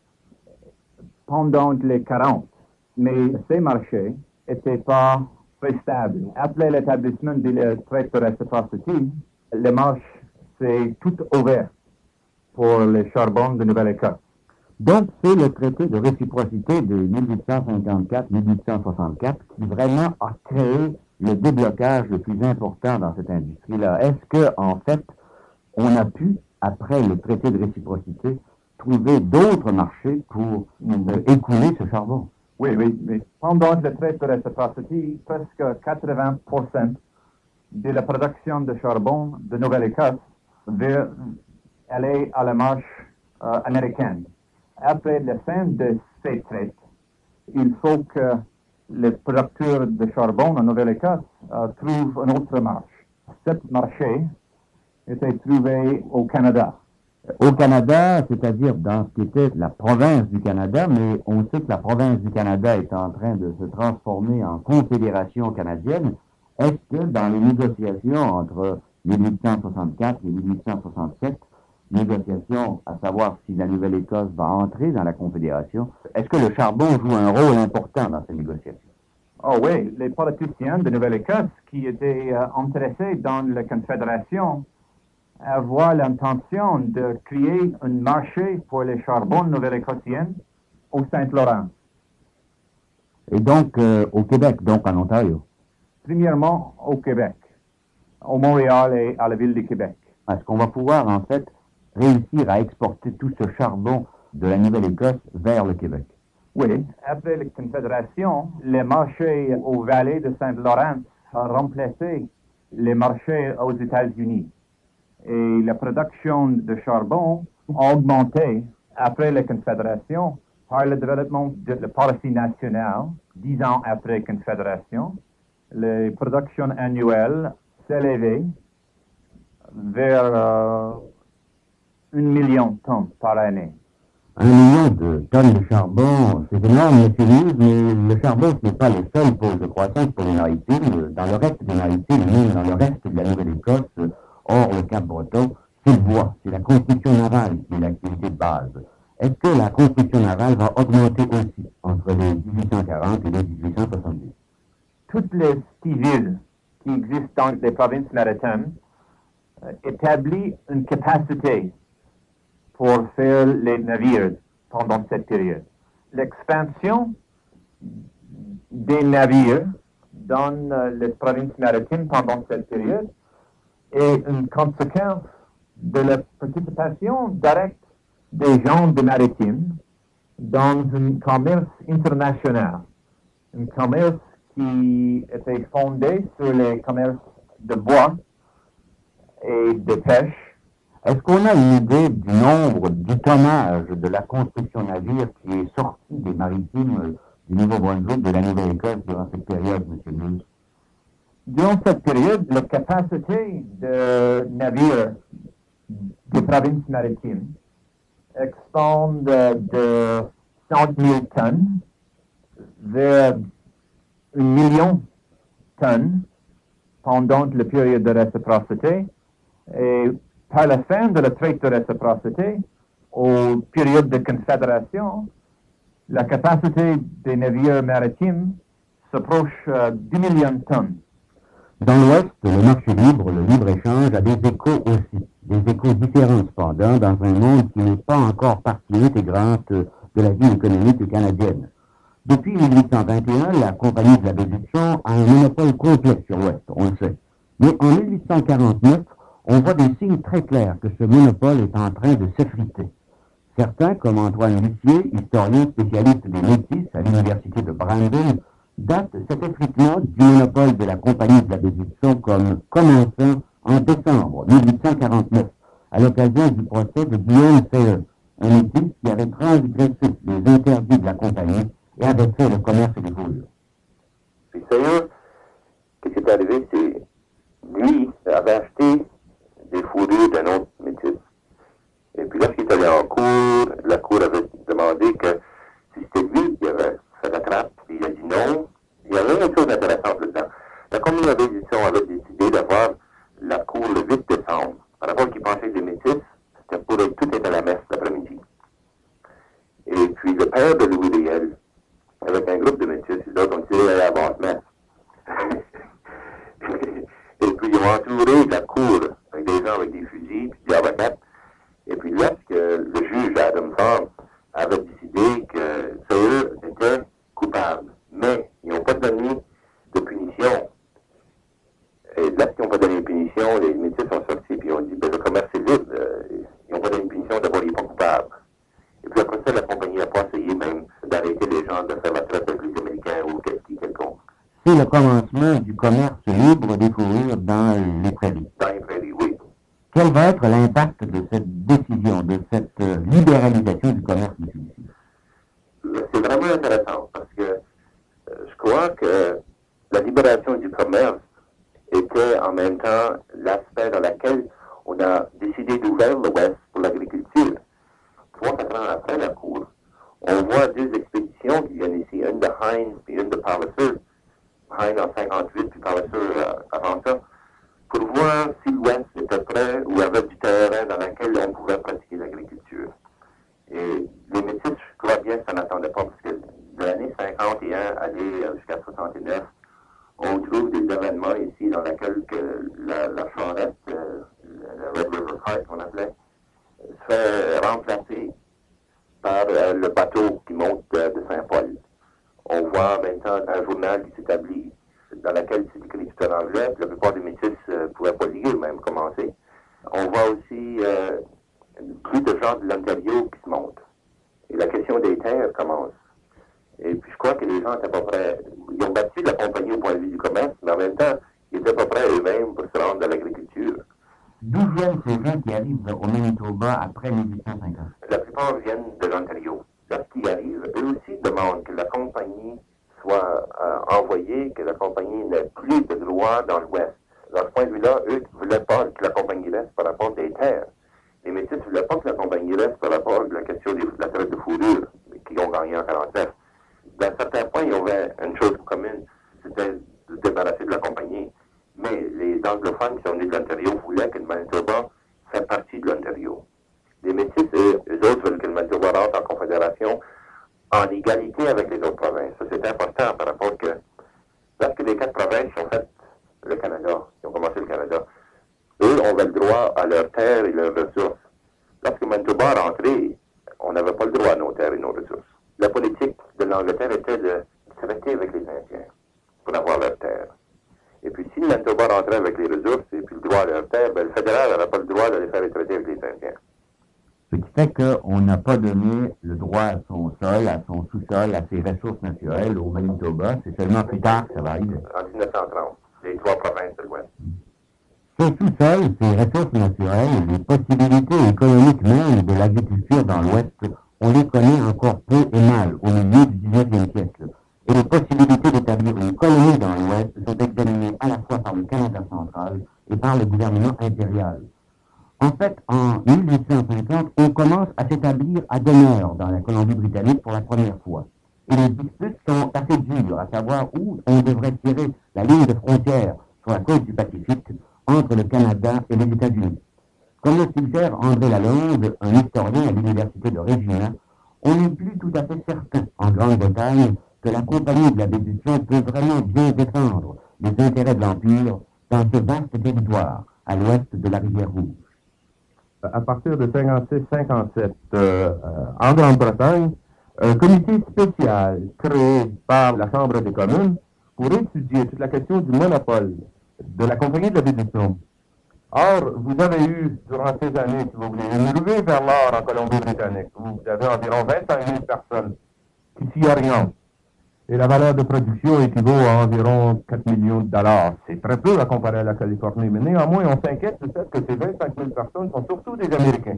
pendant les quarante. Mais ces marchés n'étaient pas très stables. Après l'établissement de la traite de réciprocité, le marché s'est tout ouvert pour le charbon de Nouvelle-Écosse. Donc, c'est le traité de réciprocité de mille huit cent cinquante-quatre mille huit cent soixante-quatre qui vraiment a créé le déblocage le plus important dans cette industrie-là. Est-ce que, en fait, on a pu, après le traité de réciprocité, trouver d'autres marchés pour euh, écouler ce charbon? Oui, oui, oui. Pendant le traité de réciprocité, presque quatre-vingts pour cent de la production de charbon de Nouvelle-Écosse vers aller à la marche euh, américaine. Après la fin de ces traites, il faut que les producteurs de charbon en Nouvelle-Écosse euh, trouvent un autre marché. Ce marché était trouvé au Canada. Au Canada, c'est-à-dire dans ce qui était la province du Canada, mais on sait que la province du Canada est en train de se transformer en confédération canadienne. Est-ce que dans les négociations entre mille huit cent soixante-quatre et mille huit cent soixante-sept, négociations à savoir si la Nouvelle-Écosse va entrer dans la confédération, est-ce que le charbon joue un rôle important dans ces négociations? Oh oui, les politiciens de Nouvelle-Écosse qui étaient euh, intéressés dans la confédération avoir l'intention de créer un marché pour les charbons nouvelle-écossiens au Saint-Laurent. Et donc euh, au Québec, donc en Ontario? Premièrement au Québec, au Montréal et à la ville de Québec. Est-ce qu'on va pouvoir en fait réussir à exporter tout ce charbon de la Nouvelle-Écosse vers le Québec? Oui, après la Confédération, les marchés aux vallées de Saint-Laurent ont remplacé les marchés aux États-Unis. Et la production de charbon a augmenté après la Confédération par le développement de la policy nationale. Dix ans après la Confédération, la production annuelle s'élevait vers euh, un million de tonnes par année. Un million de tonnes de charbon, c'est énorme, monsieur Lise, mais le charbon, ce n'est pas le seul pôle de croissance pour les maritimes. Dans le reste des maritimes, même dans le reste de la Nouvelle-Écosse, hors le Cap-Breton, c'est le bois, c'est la construction navale qui est l'activité de base. Est-ce que la construction navale va augmenter aussi entre les dix-huit cent quarante et les dix-huit cent soixante-dix? Toutes les villes qui existent dans les provinces maritimes euh, établissent une capacité pour faire les navires pendant cette période. L'expansion des navires dans euh, les provinces maritimes pendant cette période est une conséquence de la participation directe des gens de maritime dans un commerce international, un commerce qui était fondé sur les commerces de bois et de pêche. Est-ce qu'on a une idée du nombre, du tonnage de la construction navire qui est sorti des maritimes du Nouveau-Brunswick, de la Nouvelle-Écosse durant cette période, M. Mills? Durant cette période, la capacité de navires des provinces maritimes expande de cent mille tonnes vers un million de tonnes pendant la période de réciprocité. Et par la fin de la traite de réciprocité, aux périodes de confédération, la capacité des navires maritimes s'approche de deux millions de tonnes. Dans l'Ouest, le marché libre, le libre-échange a des échos aussi, des échos différents cependant, dans un monde qui n'est pas encore partie intégrante de la vie économique canadienne. Depuis mille huit cent vingt et un, la Compagnie de la baie du Son a un monopole complet sur l'Ouest, on le sait. Mais en mille huit cent quarante-neuf, on voit des signes très clairs que ce monopole est en train de s'effriter. Certains, comme Antoine Lussier, historien spécialiste des métis à l'Université de Brandon, date cet effritement du monopole de la Compagnie de la baie du Son comme commençant en décembre mille huit cent quarante-neuf, à l'occasion du procès de Guillaume Sayre, un métis qui avait transgressé les interdits de la Compagnie et avait fait le commerce des fourrures. Puis Sayre, ce qui est arrivé, c'est lui avait acheté des fourrures d'un autre métis. Et puis lorsqu'il est allé en cour, la cour avait demandé que si c'était lui qui avait fait la trappe, puis il a dit non. Il y avait une chose intéressante là-dedans. La compagnie de l'édition avait décidé d'avoir la cour le huit décembre. Par rapport qu'il pensait que les métis, c'était pour eux, tout était à la messe l'après-midi. Et puis le père de Louis Riel, avec un groupe de métis, les autres ont tiré à la basse-messe. Et puis ils ont entouré la cour avec des gens avec des fusils, puis des avocats. Et puis lorsque le juge Adam Ford avait décidé que Sayre était coupable, mais ils n'ont pas donné de punition. Et lorsqu'ils n'ont pas donné de punition, les métis sont sortis, puis ils ont dit, ben le commerce est libre, euh, ils n'ont pas donné de punition, d'abord ils ne sont pas coupables. Et puis après ça, la compagnie n'a pas essayé même d'arrêter les gens de faire la traite avec les Américains ou quelqu'un quelconque. C'est le commencement du commerce libre des fourrures dans les prairies. Dans les prairies, oui. Quel va être l'impact de cette décision, de cette euh, libéralisation du commerce ici? C'est vraiment intéressant parce que euh, je crois que la libération du commerce était en même temps l'aspect dans lequel on a décidé d'ouvrir l'Ouest pour l'agriculture. Trois, quatre ans après la cour, on voit deux expéditions qui viennent ici, une de Hines et une de Palliser. Hines en cinquante-huit, puis Palliser euh, avant ça, pour voir si l'Ouest était prêt ou avait du terrain dans lequel on pouvait pratiquer l'agriculture. Et les métis, je crois bien, ça n'attendait pas, parce que de l'année cinquante et un à aller jusqu'à soixante-neuf, on trouve des événements ici dans lesquels que la, la charrette, euh, le Red River Cart qu'on appelait, se fait remplacer par euh, le bateau qui monte euh, de Saint-Paul. On voit maintenant un journal qui s'établit dans lequel c'est écrit tout en anglais, puis la plupart des métis ne euh, pouvaient pas lire, même commencer. On voit aussi euh, plus de gens de l'Ontario qui se montent. Et la question des terres commence. Et puis je crois que les gens étaient pas prêts. Ils ont battu la compagnie au point de vue du commerce, mais en même temps, ils n'étaient pas prêts eux-mêmes pour se rendre dans l'agriculture. D'où viennent ces gens qui arrivent au Manitoba après mille huit cent cinquante? La plupart viennent de l'Ontario. Lorsqu'ils arrivent, eux aussi demandent que la compagnie soit euh, envoyée, que la compagnie n'ait plus de droit dans l'Ouest. Dans ce point de vue-là, eux ne voulaient pas que la compagnie reste par rapport des terres. Les métis ne voulaient pas que la compagnie reste par rapport à la question de la traite de fourrure qu'ils ont gagné en quarante-neuf. Dans certains points, ils avaient une chose commune, c'était de se débarrasser de la compagnie. Mais les anglophones qui sont nés de l'Ontario voulaient que le Manitoba fasse partie de l'Ontario. Les métis, eux, eux autres, veulent que le Manitoba rentre en confédération en égalité avec les autres provinces. Ça, c'est important par rapport que lorsque les quatre provinces ont fait le Canada, qui ont commencé le Canada, eux ont le droit à leurs terres et leurs ressources. Lorsque le Manitoba est rentré, on n'avait pas le droit à nos terres et nos ressources. La politique de l'Angleterre était de traiter avec les Indiens pour avoir leurs terres. Et puis, si le Manitoba rentrait avec les ressources et puis le droit à leurs terres, ben, le fédéral n'avait pas le droit de les faire traiter avec les Indiens. Ce qui fait qu'on n'a pas donné le droit à son sol, à son sous-sol, à ses ressources naturelles au Manitoba. C'est seulement plus tard que ça va arriver. En dix-neuf cent trente, les trois provinces de l'Ouest. Ce sous-sol, ces ressources naturelles, les possibilités économiques même de l'agriculture dans l'Ouest, on les connaît encore peu et mal au milieu du dix-neuvième siècle. Et les possibilités d'établir une colonie dans l'Ouest sont examinées à la fois par le Canada central et par le gouvernement impérial. En fait, en mille huit cent cinquante, on commence à s'établir à demeure dans la Colombie-Britannique pour la première fois. Et les disputes sont assez dures, à savoir où on devrait tirer la ligne de frontière sur la côte du Pacifique entre le Canada et les États-Unis. Comme le suggère André Lalonde, un historien à l'université de Regina, on n'est plus tout à fait certain, en Grande-Bretagne, que la Compagnie de la baie du Tchad peut vraiment bien défendre les intérêts de l'Empire dans ce vaste territoire à l'ouest de la rivière Rouge. À partir de cinquante-six cinquante-sept, euh, en Grande-Bretagne, un comité spécial créé par la Chambre des communes pour étudier toute la question du monopole de la Compagnie de la baie du Tchad. Or, vous avez eu, durant ces années, si vous voulez, une ruée vers l'or en Colombie-Britannique. Vous avez environ vingt-cinq mille personnes qui s'y orientent. Et la valeur de production équivaut à environ quatre millions de dollars. C'est très peu à comparer à la Californie, mais néanmoins, on s'inquiète du fait que ces vingt-cinq mille personnes sont surtout des Américains.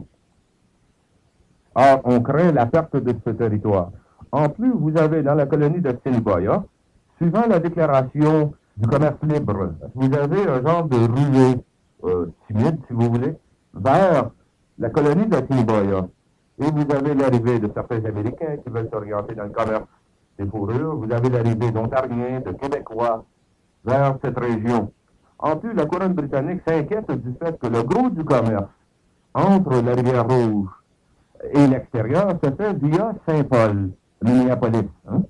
Or, on craint la perte de ce territoire. En plus, vous avez dans la colonie de Assiniboia, suivant la déclaration du commerce libre, vous avez un genre de ruée euh, timide, si vous voulez, vers la colonie de Assiniboia. Et vous avez l'arrivée de certains Américains qui veulent s'orienter dans le commerce des fourrures. Vous avez l'arrivée d'Ontariens, de Québécois vers cette région. En plus, la couronne britannique s'inquiète du fait que le gros du commerce entre la rivière Rouge et l'extérieur se fait via Saint-Paul, Minneapolis. Hein?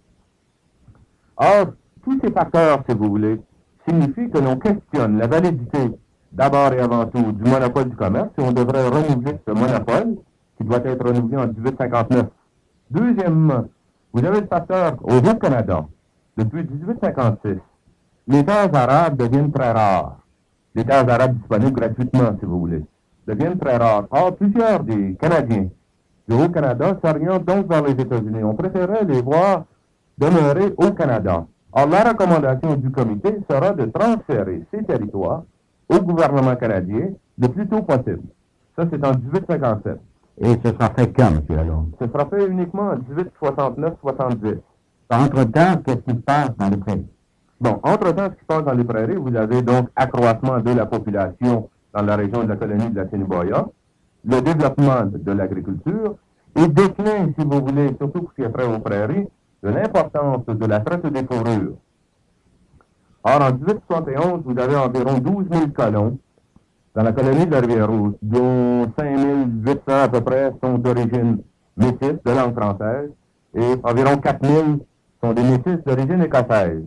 Or, tous ces facteurs, si vous voulez, signifient que l'on questionne la validité, d'abord et avant tout, du monopole du commerce, et on devrait renouveler ce monopole, qui doit être renouvelé en dix-huit cinquante-neuf. Deuxièmement, vous avez le facteur au Haut-Canada. Depuis dix-huit cinquante-six, les terres arabes deviennent très rares. Les terres arabes disponibles gratuitement, si vous voulez, deviennent très rares. Or, plusieurs des Canadiens du Haut-Canada s'orientent donc vers les États-Unis. On préférait les voir demeurer au Canada. Or, la recommandation du comité sera de transférer ces territoires au gouvernement canadien le plus tôt possible. Ça, c'est en dix-huit cinquante-sept. Et ce sera fait quand, M. Lalonde? Ce sera fait uniquement en dix-huit soixante-neuf soixante-dix. Entre-temps, qu'est-ce qui se passe dans les prairies? Bon, entre-temps, ce qui se passe dans les prairies, vous avez donc accroissement de la population dans la région de la colonie de la Assiniboia, le développement de l'agriculture et déclin, si vous voulez, surtout pour ce qui est trait aux prairies, de l'importance de la traite des fourrures. Or, en dix-huit soixante et onze, vous avez environ douze mille colons dans la colonie de la Rivière-Rouge, dont cinq mille huit cents à peu près sont d'origine métisse, de langue française, et environ quatre mille sont des métisses d'origine écossaise.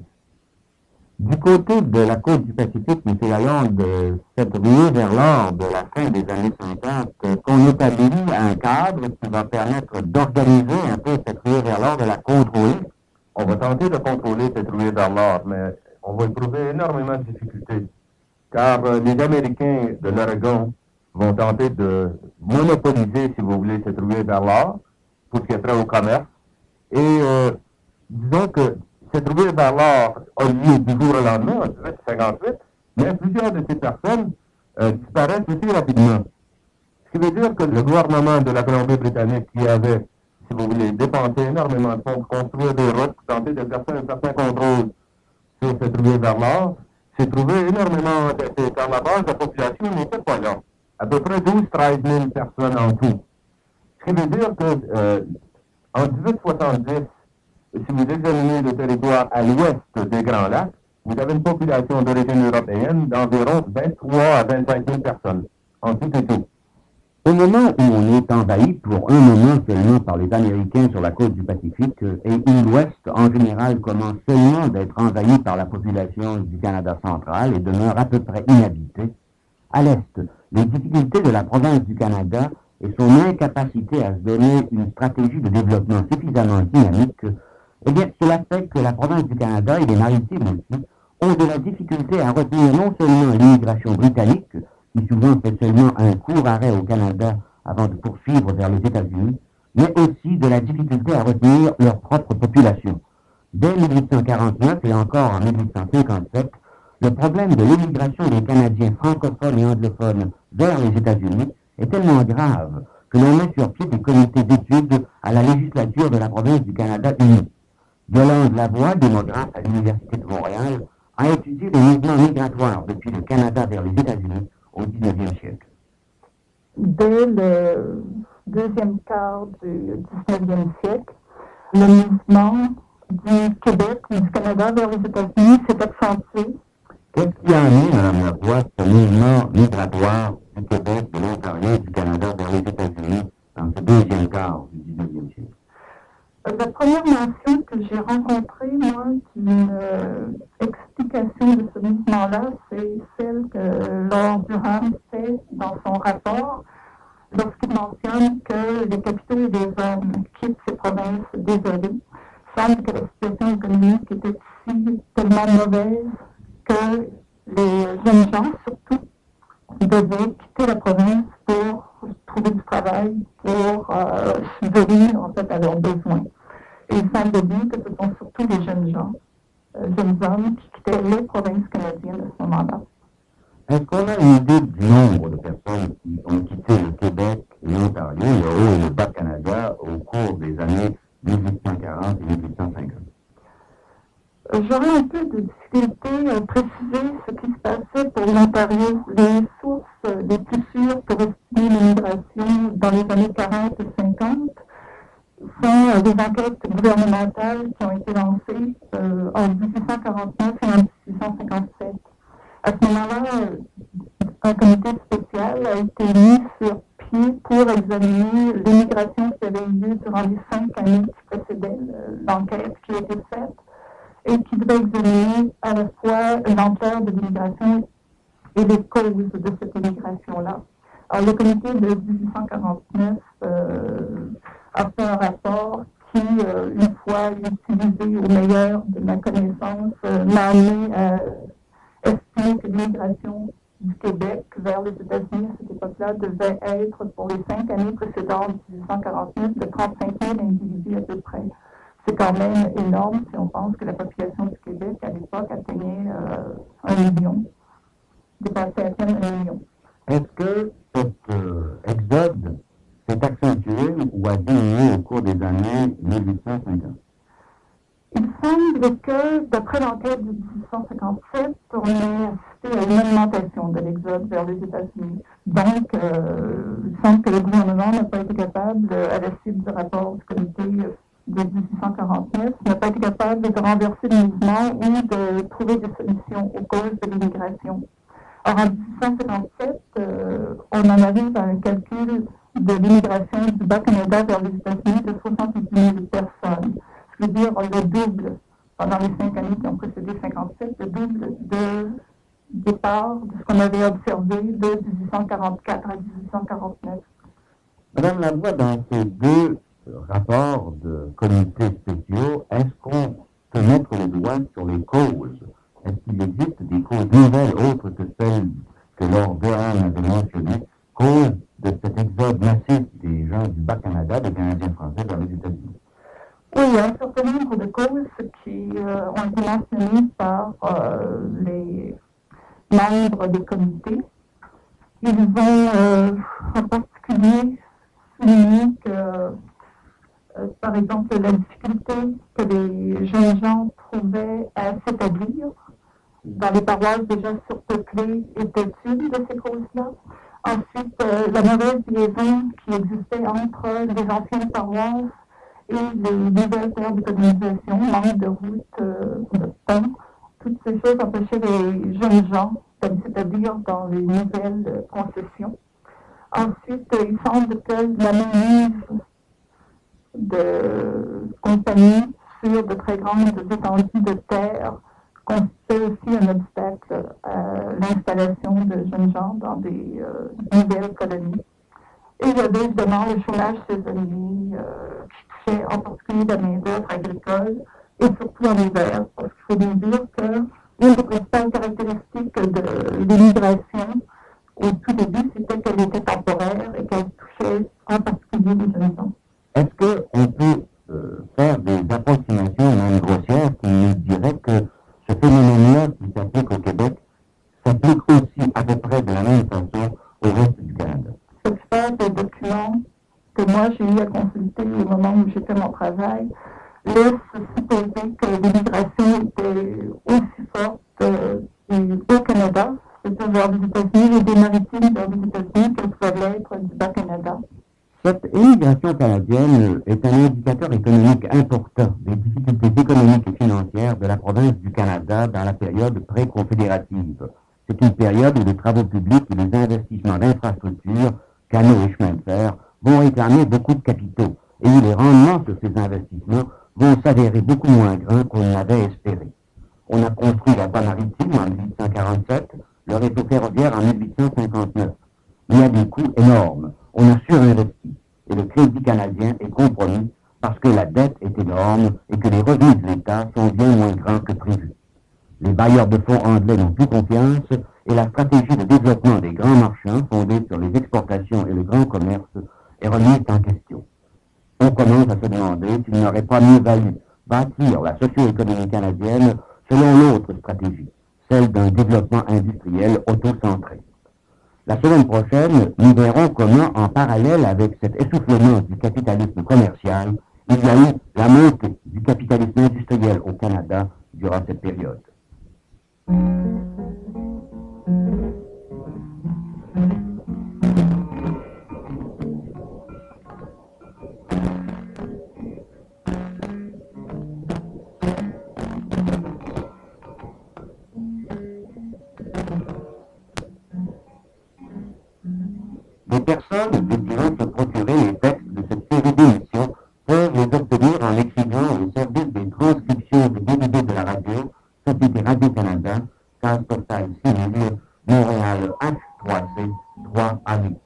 Du côté de la côte du Pacifique, M. Lalonde, cette ruée vers l'or de la fin des années cinquante, qu'on établit un cadre qui va permettre d'organiser un peu cette ruée vers l'or, de la contrôler. On va tenter de contrôler cette ruée vers l'or, mais on va éprouver énormément de difficultés, car euh, les Américains de l'Oregon vont tenter de monopoliser, si vous voulez, cette ruée vers l'or, pour ce qui est trait au commerce. Et euh, disons que cette ruée vers l'or a lieu du jour au lendemain, en dix-huit cinquante-huit, mais plusieurs de ces personnes euh, disparaissent aussi rapidement. Ce qui veut dire que le gouvernement de la Colombie-Britannique, qui avait, si vous voulez, dépensé énormément de fonds pour construire des routes, pour tenter d'exercer un certain contrôle sur cette ruée vers l'or, s'est trouvé énormément endetté, car la base de la population n'était pas là. À peu près douze à treize mille personnes en tout. Ce qui veut dire que euh, en dix-huit soixante-dix, si vous examinez le territoire à l'ouest des Grands Lacs, vous avez une population d'origine européenne d'environ vingt-trois à vingt-cinq mille personnes, en tout et tout. Au moment où on est envahi pour un moment seulement par les Américains sur la côte du Pacifique, et où l'Ouest en général commence seulement d'être envahi par la population du Canada central et demeure à peu près inhabité, à l'Est, les difficultés de la province du Canada et son incapacité à se donner une stratégie de développement suffisamment dynamique, eh bien, cela fait que la province du Canada et les maritimes aussi ont de la difficulté à retenir non seulement l'immigration britannique, qui souvent fait seulement un court arrêt au Canada avant de poursuivre vers les États-Unis, mais aussi de la difficulté à retenir leur propre population. Dès mille huit cent quarante-neuf et encore en mille huit cent cinquante-sept, Le problème de l'émigration des Canadiens francophones et anglophones vers les États-Unis est tellement grave que l'on met sur pied des comités d'études à la législature de la province du Canada uni. Yolande Lavoie, démographe à l'Université de Montréal, a étudié les mouvements migratoires depuis le Canada vers les États-Unis au dix-neuvième siècle. Dès le deuxième quart du dix-neuvième siècle, le mouvement du Québec ou du Canada vers les États-Unis s'est accentué. Qu'est-ce qui a amené, Mme Lavoie, ce mouvement migratoire du Québec, de l'Ontario et du Canada vers les États-Unis dans ce deuxième quart du dix-neuvième siècle? La première mention que j'ai rencontrée, moi, d'une euh, explication de ce mouvement-là, c'est celle que Lord Durham fait dans son rapport, lorsqu'il mentionne que les capitaux et les hommes quittent ces provinces désolées. Il semble que la situation économique était si tellement mauvaise que les jeunes gens, surtout, devaient quitter la province pour trouver du travail, pour euh, subvenir en fait à leurs besoins. Et il semble bien que ce sont surtout les jeunes gens, euh, jeunes hommes qui quittaient les provinces canadiennes à ce moment-là. Est-ce qu'on a une idée du nombre de personnes qui ont quitté le Québec et l'Ontario, le Haut et le Bas-Canada au cours des années dix-huit cent quarante et dix-huit cent cinquante? J'aurais un peu de difficulté à préciser ce qui se passait pour l'Ontario. Les sources les plus sûres pour estimer l'immigration dans les années quarante et cinquante sont des enquêtes gouvernementales qui ont été lancées euh, en dix-huit cent quarante-neuf et en dix-huit cent cinquante-sept. À ce moment-là, un comité spécial a été mis sur pied pour examiner l'immigration qui avait eu lieu durant les cinq années qui précédaient l'enquête qui a été faite et qui devait examiner à la fois l'ampleur de l'immigration et les causes de cette immigration-là. Alors, le comité de dix-huit cent quarante-neuf euh, a fait un rapport qui, euh, une fois utilisé au meilleur de ma connaissance, euh, m'a amené à estimer que l'immigration du Québec vers les États-Unis à cette époque-là devait être, pour les cinq années précédentes dix-huit cent quarante-neuf, de trente-cinq mille individus à peu près. C'est quand même énorme si on pense que la population du Québec à l'époque atteignait euh, un million, dépassait à peine un million. Est-ce que cet euh, exode s'est accentué ou a diminué au cours des années dix-huit cent cinquante? Il semble que, d'après l'enquête de dix-huit cent cinquante-sept, on est assisté à une augmentation de l'exode vers les États-Unis. Donc, euh, il semble que le gouvernement n'a pas été capable, à la suite du rapport du comité de dix-huit cent quarante-neuf, n'a pas été capable de renverser le mouvement ou de trouver des solutions aux causes de l'immigration. Or, en dix-huit cent cinquante-sept, euh, on en arrive à un calcul de l'immigration du Bas-Canada vers les États-Unis de soixante-dix mille personnes. Je veux dire le double, pendant les cinq années qui ont précédé cinquante-sept, le double de départ de ce qu'on avait observé de dix-huit cent quarante-quatre à dix-huit cent quarante-neuf. Madame Lavoie, dans ces deux rapports de comités spéciaux, est-ce qu'on peut mettre le doigt sur les causes? Est-ce qu'il existe des causes nouvelles autres que celles que Lord Durham avait mentionnées, causes de cet exode massif des gens du Bas-Canada, des Canadiens français vers les États-Unis? Oui, il y a un certain nombre de causes qui euh, ont été mentionnées par euh, les membres des comités. Ils ont euh, en particulier souligné que, euh, par exemple, la difficulté que les jeunes gens trouvaient à s'établir dans les paroisses déjà surpeuplées était une de ces causes-là. Ensuite, euh, la mauvaise liaison qui existait entre les anciennes paroisses et les nouvelles terres de colonisation, manque de routes, euh, de ponts, toutes ces choses empêchaient les jeunes gens d'aller s'établir dans les nouvelles euh, concessions. Ensuite, euh, il semble que la mainmise de compagnies sur de très grandes étendues de terre constituait aussi un obstacle à l'installation de jeunes gens dans des euh, nouvelles colonies. Et il y avait évidemment le chômage saisonnier euh, qui touchait en particulier la main-d'œuvre agricole et surtout en hiver. Parce qu'il faut bien dire qu'une des principales caractéristiques de l'immigration au tout début, c'était qu'elle était temporaire et qu'elle touchait en particulier les jeunes gens. Est-ce qu'on peut euh, faire des approximations, même grossières, qui nous diraient que ce phénomène-là qui s'applique au Québec travail laisse supposer que l'immigration était aussi forte euh, au Canada, c'est-à-dire vers les États-Unis, et des maritimes vers les États-Unis qu'elle pouvait l'être du Bas-Canada. Cette immigration canadienne est un indicateur économique important des difficultés économiques et financières de la province du Canada dans la période pré-confédérative. C'est une période où les travaux publics et les investissements d'infrastructures, canaux et chemins de fer, vont réclamer beaucoup de capitaux et où les rendements sur ces investissements vont s'avérer beaucoup moins grands qu'on n'avait espéré. On a construit la voie maritime en mille huit cent quarante-sept, le réseau ferroviaire en mille huit cent cinquante-neuf. Il y a des coûts énormes. On a surinvesti et le crédit canadien est compromis parce que la dette est énorme et que les revenus de l'État sont bien moins grands que prévu. Les bailleurs de fonds anglais n'ont plus confiance et la stratégie de développement des grands marchands fondée sur les exportations et le grand commerce est remise en question. On commence à se demander s'il n'aurait pas mieux valu bâtir la socio-économie canadienne selon l'autre stratégie, celle d'un développement industriel auto-centré. La semaine prochaine, nous verrons comment, en parallèle avec cet essoufflement du capitalisme commercial, il y a eu la montée du capitalisme industriel au Canada durant cette période. Les personnes désirant se procurer les textes de cette série d'émissions peuvent les obtenir en écrivant au service des transcriptions des D V D de la radio, Société Radio-Canada, case postale civile, Montréal H trois C trois A huit.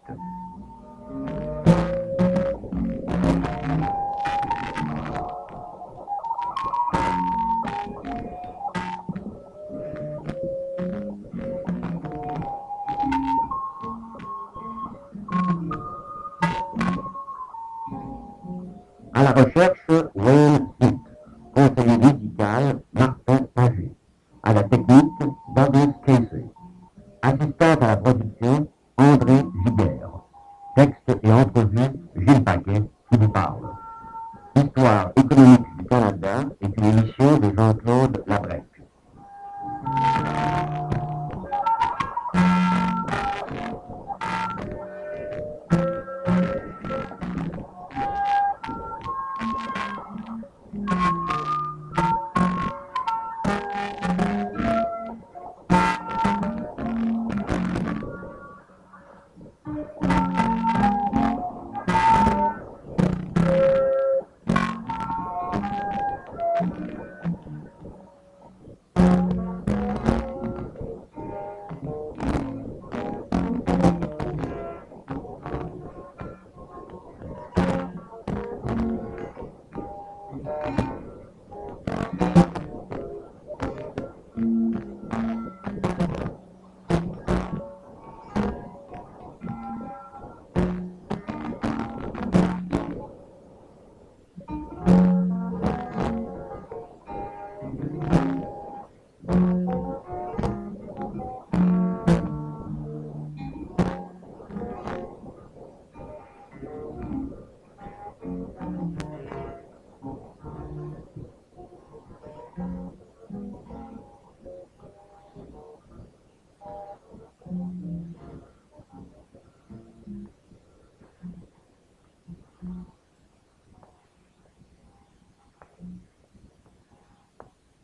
À la recherche, Wayne Smith. Conseiller musical, Martin Pagé. À la technique, Douglas Casey. Assistante à la production, André Giguère. Texte et entrevue, Gilles Paquet, qui vous parle. Histoire économique du Canada est une émission de Jean-Claude Labrèche. Thank you.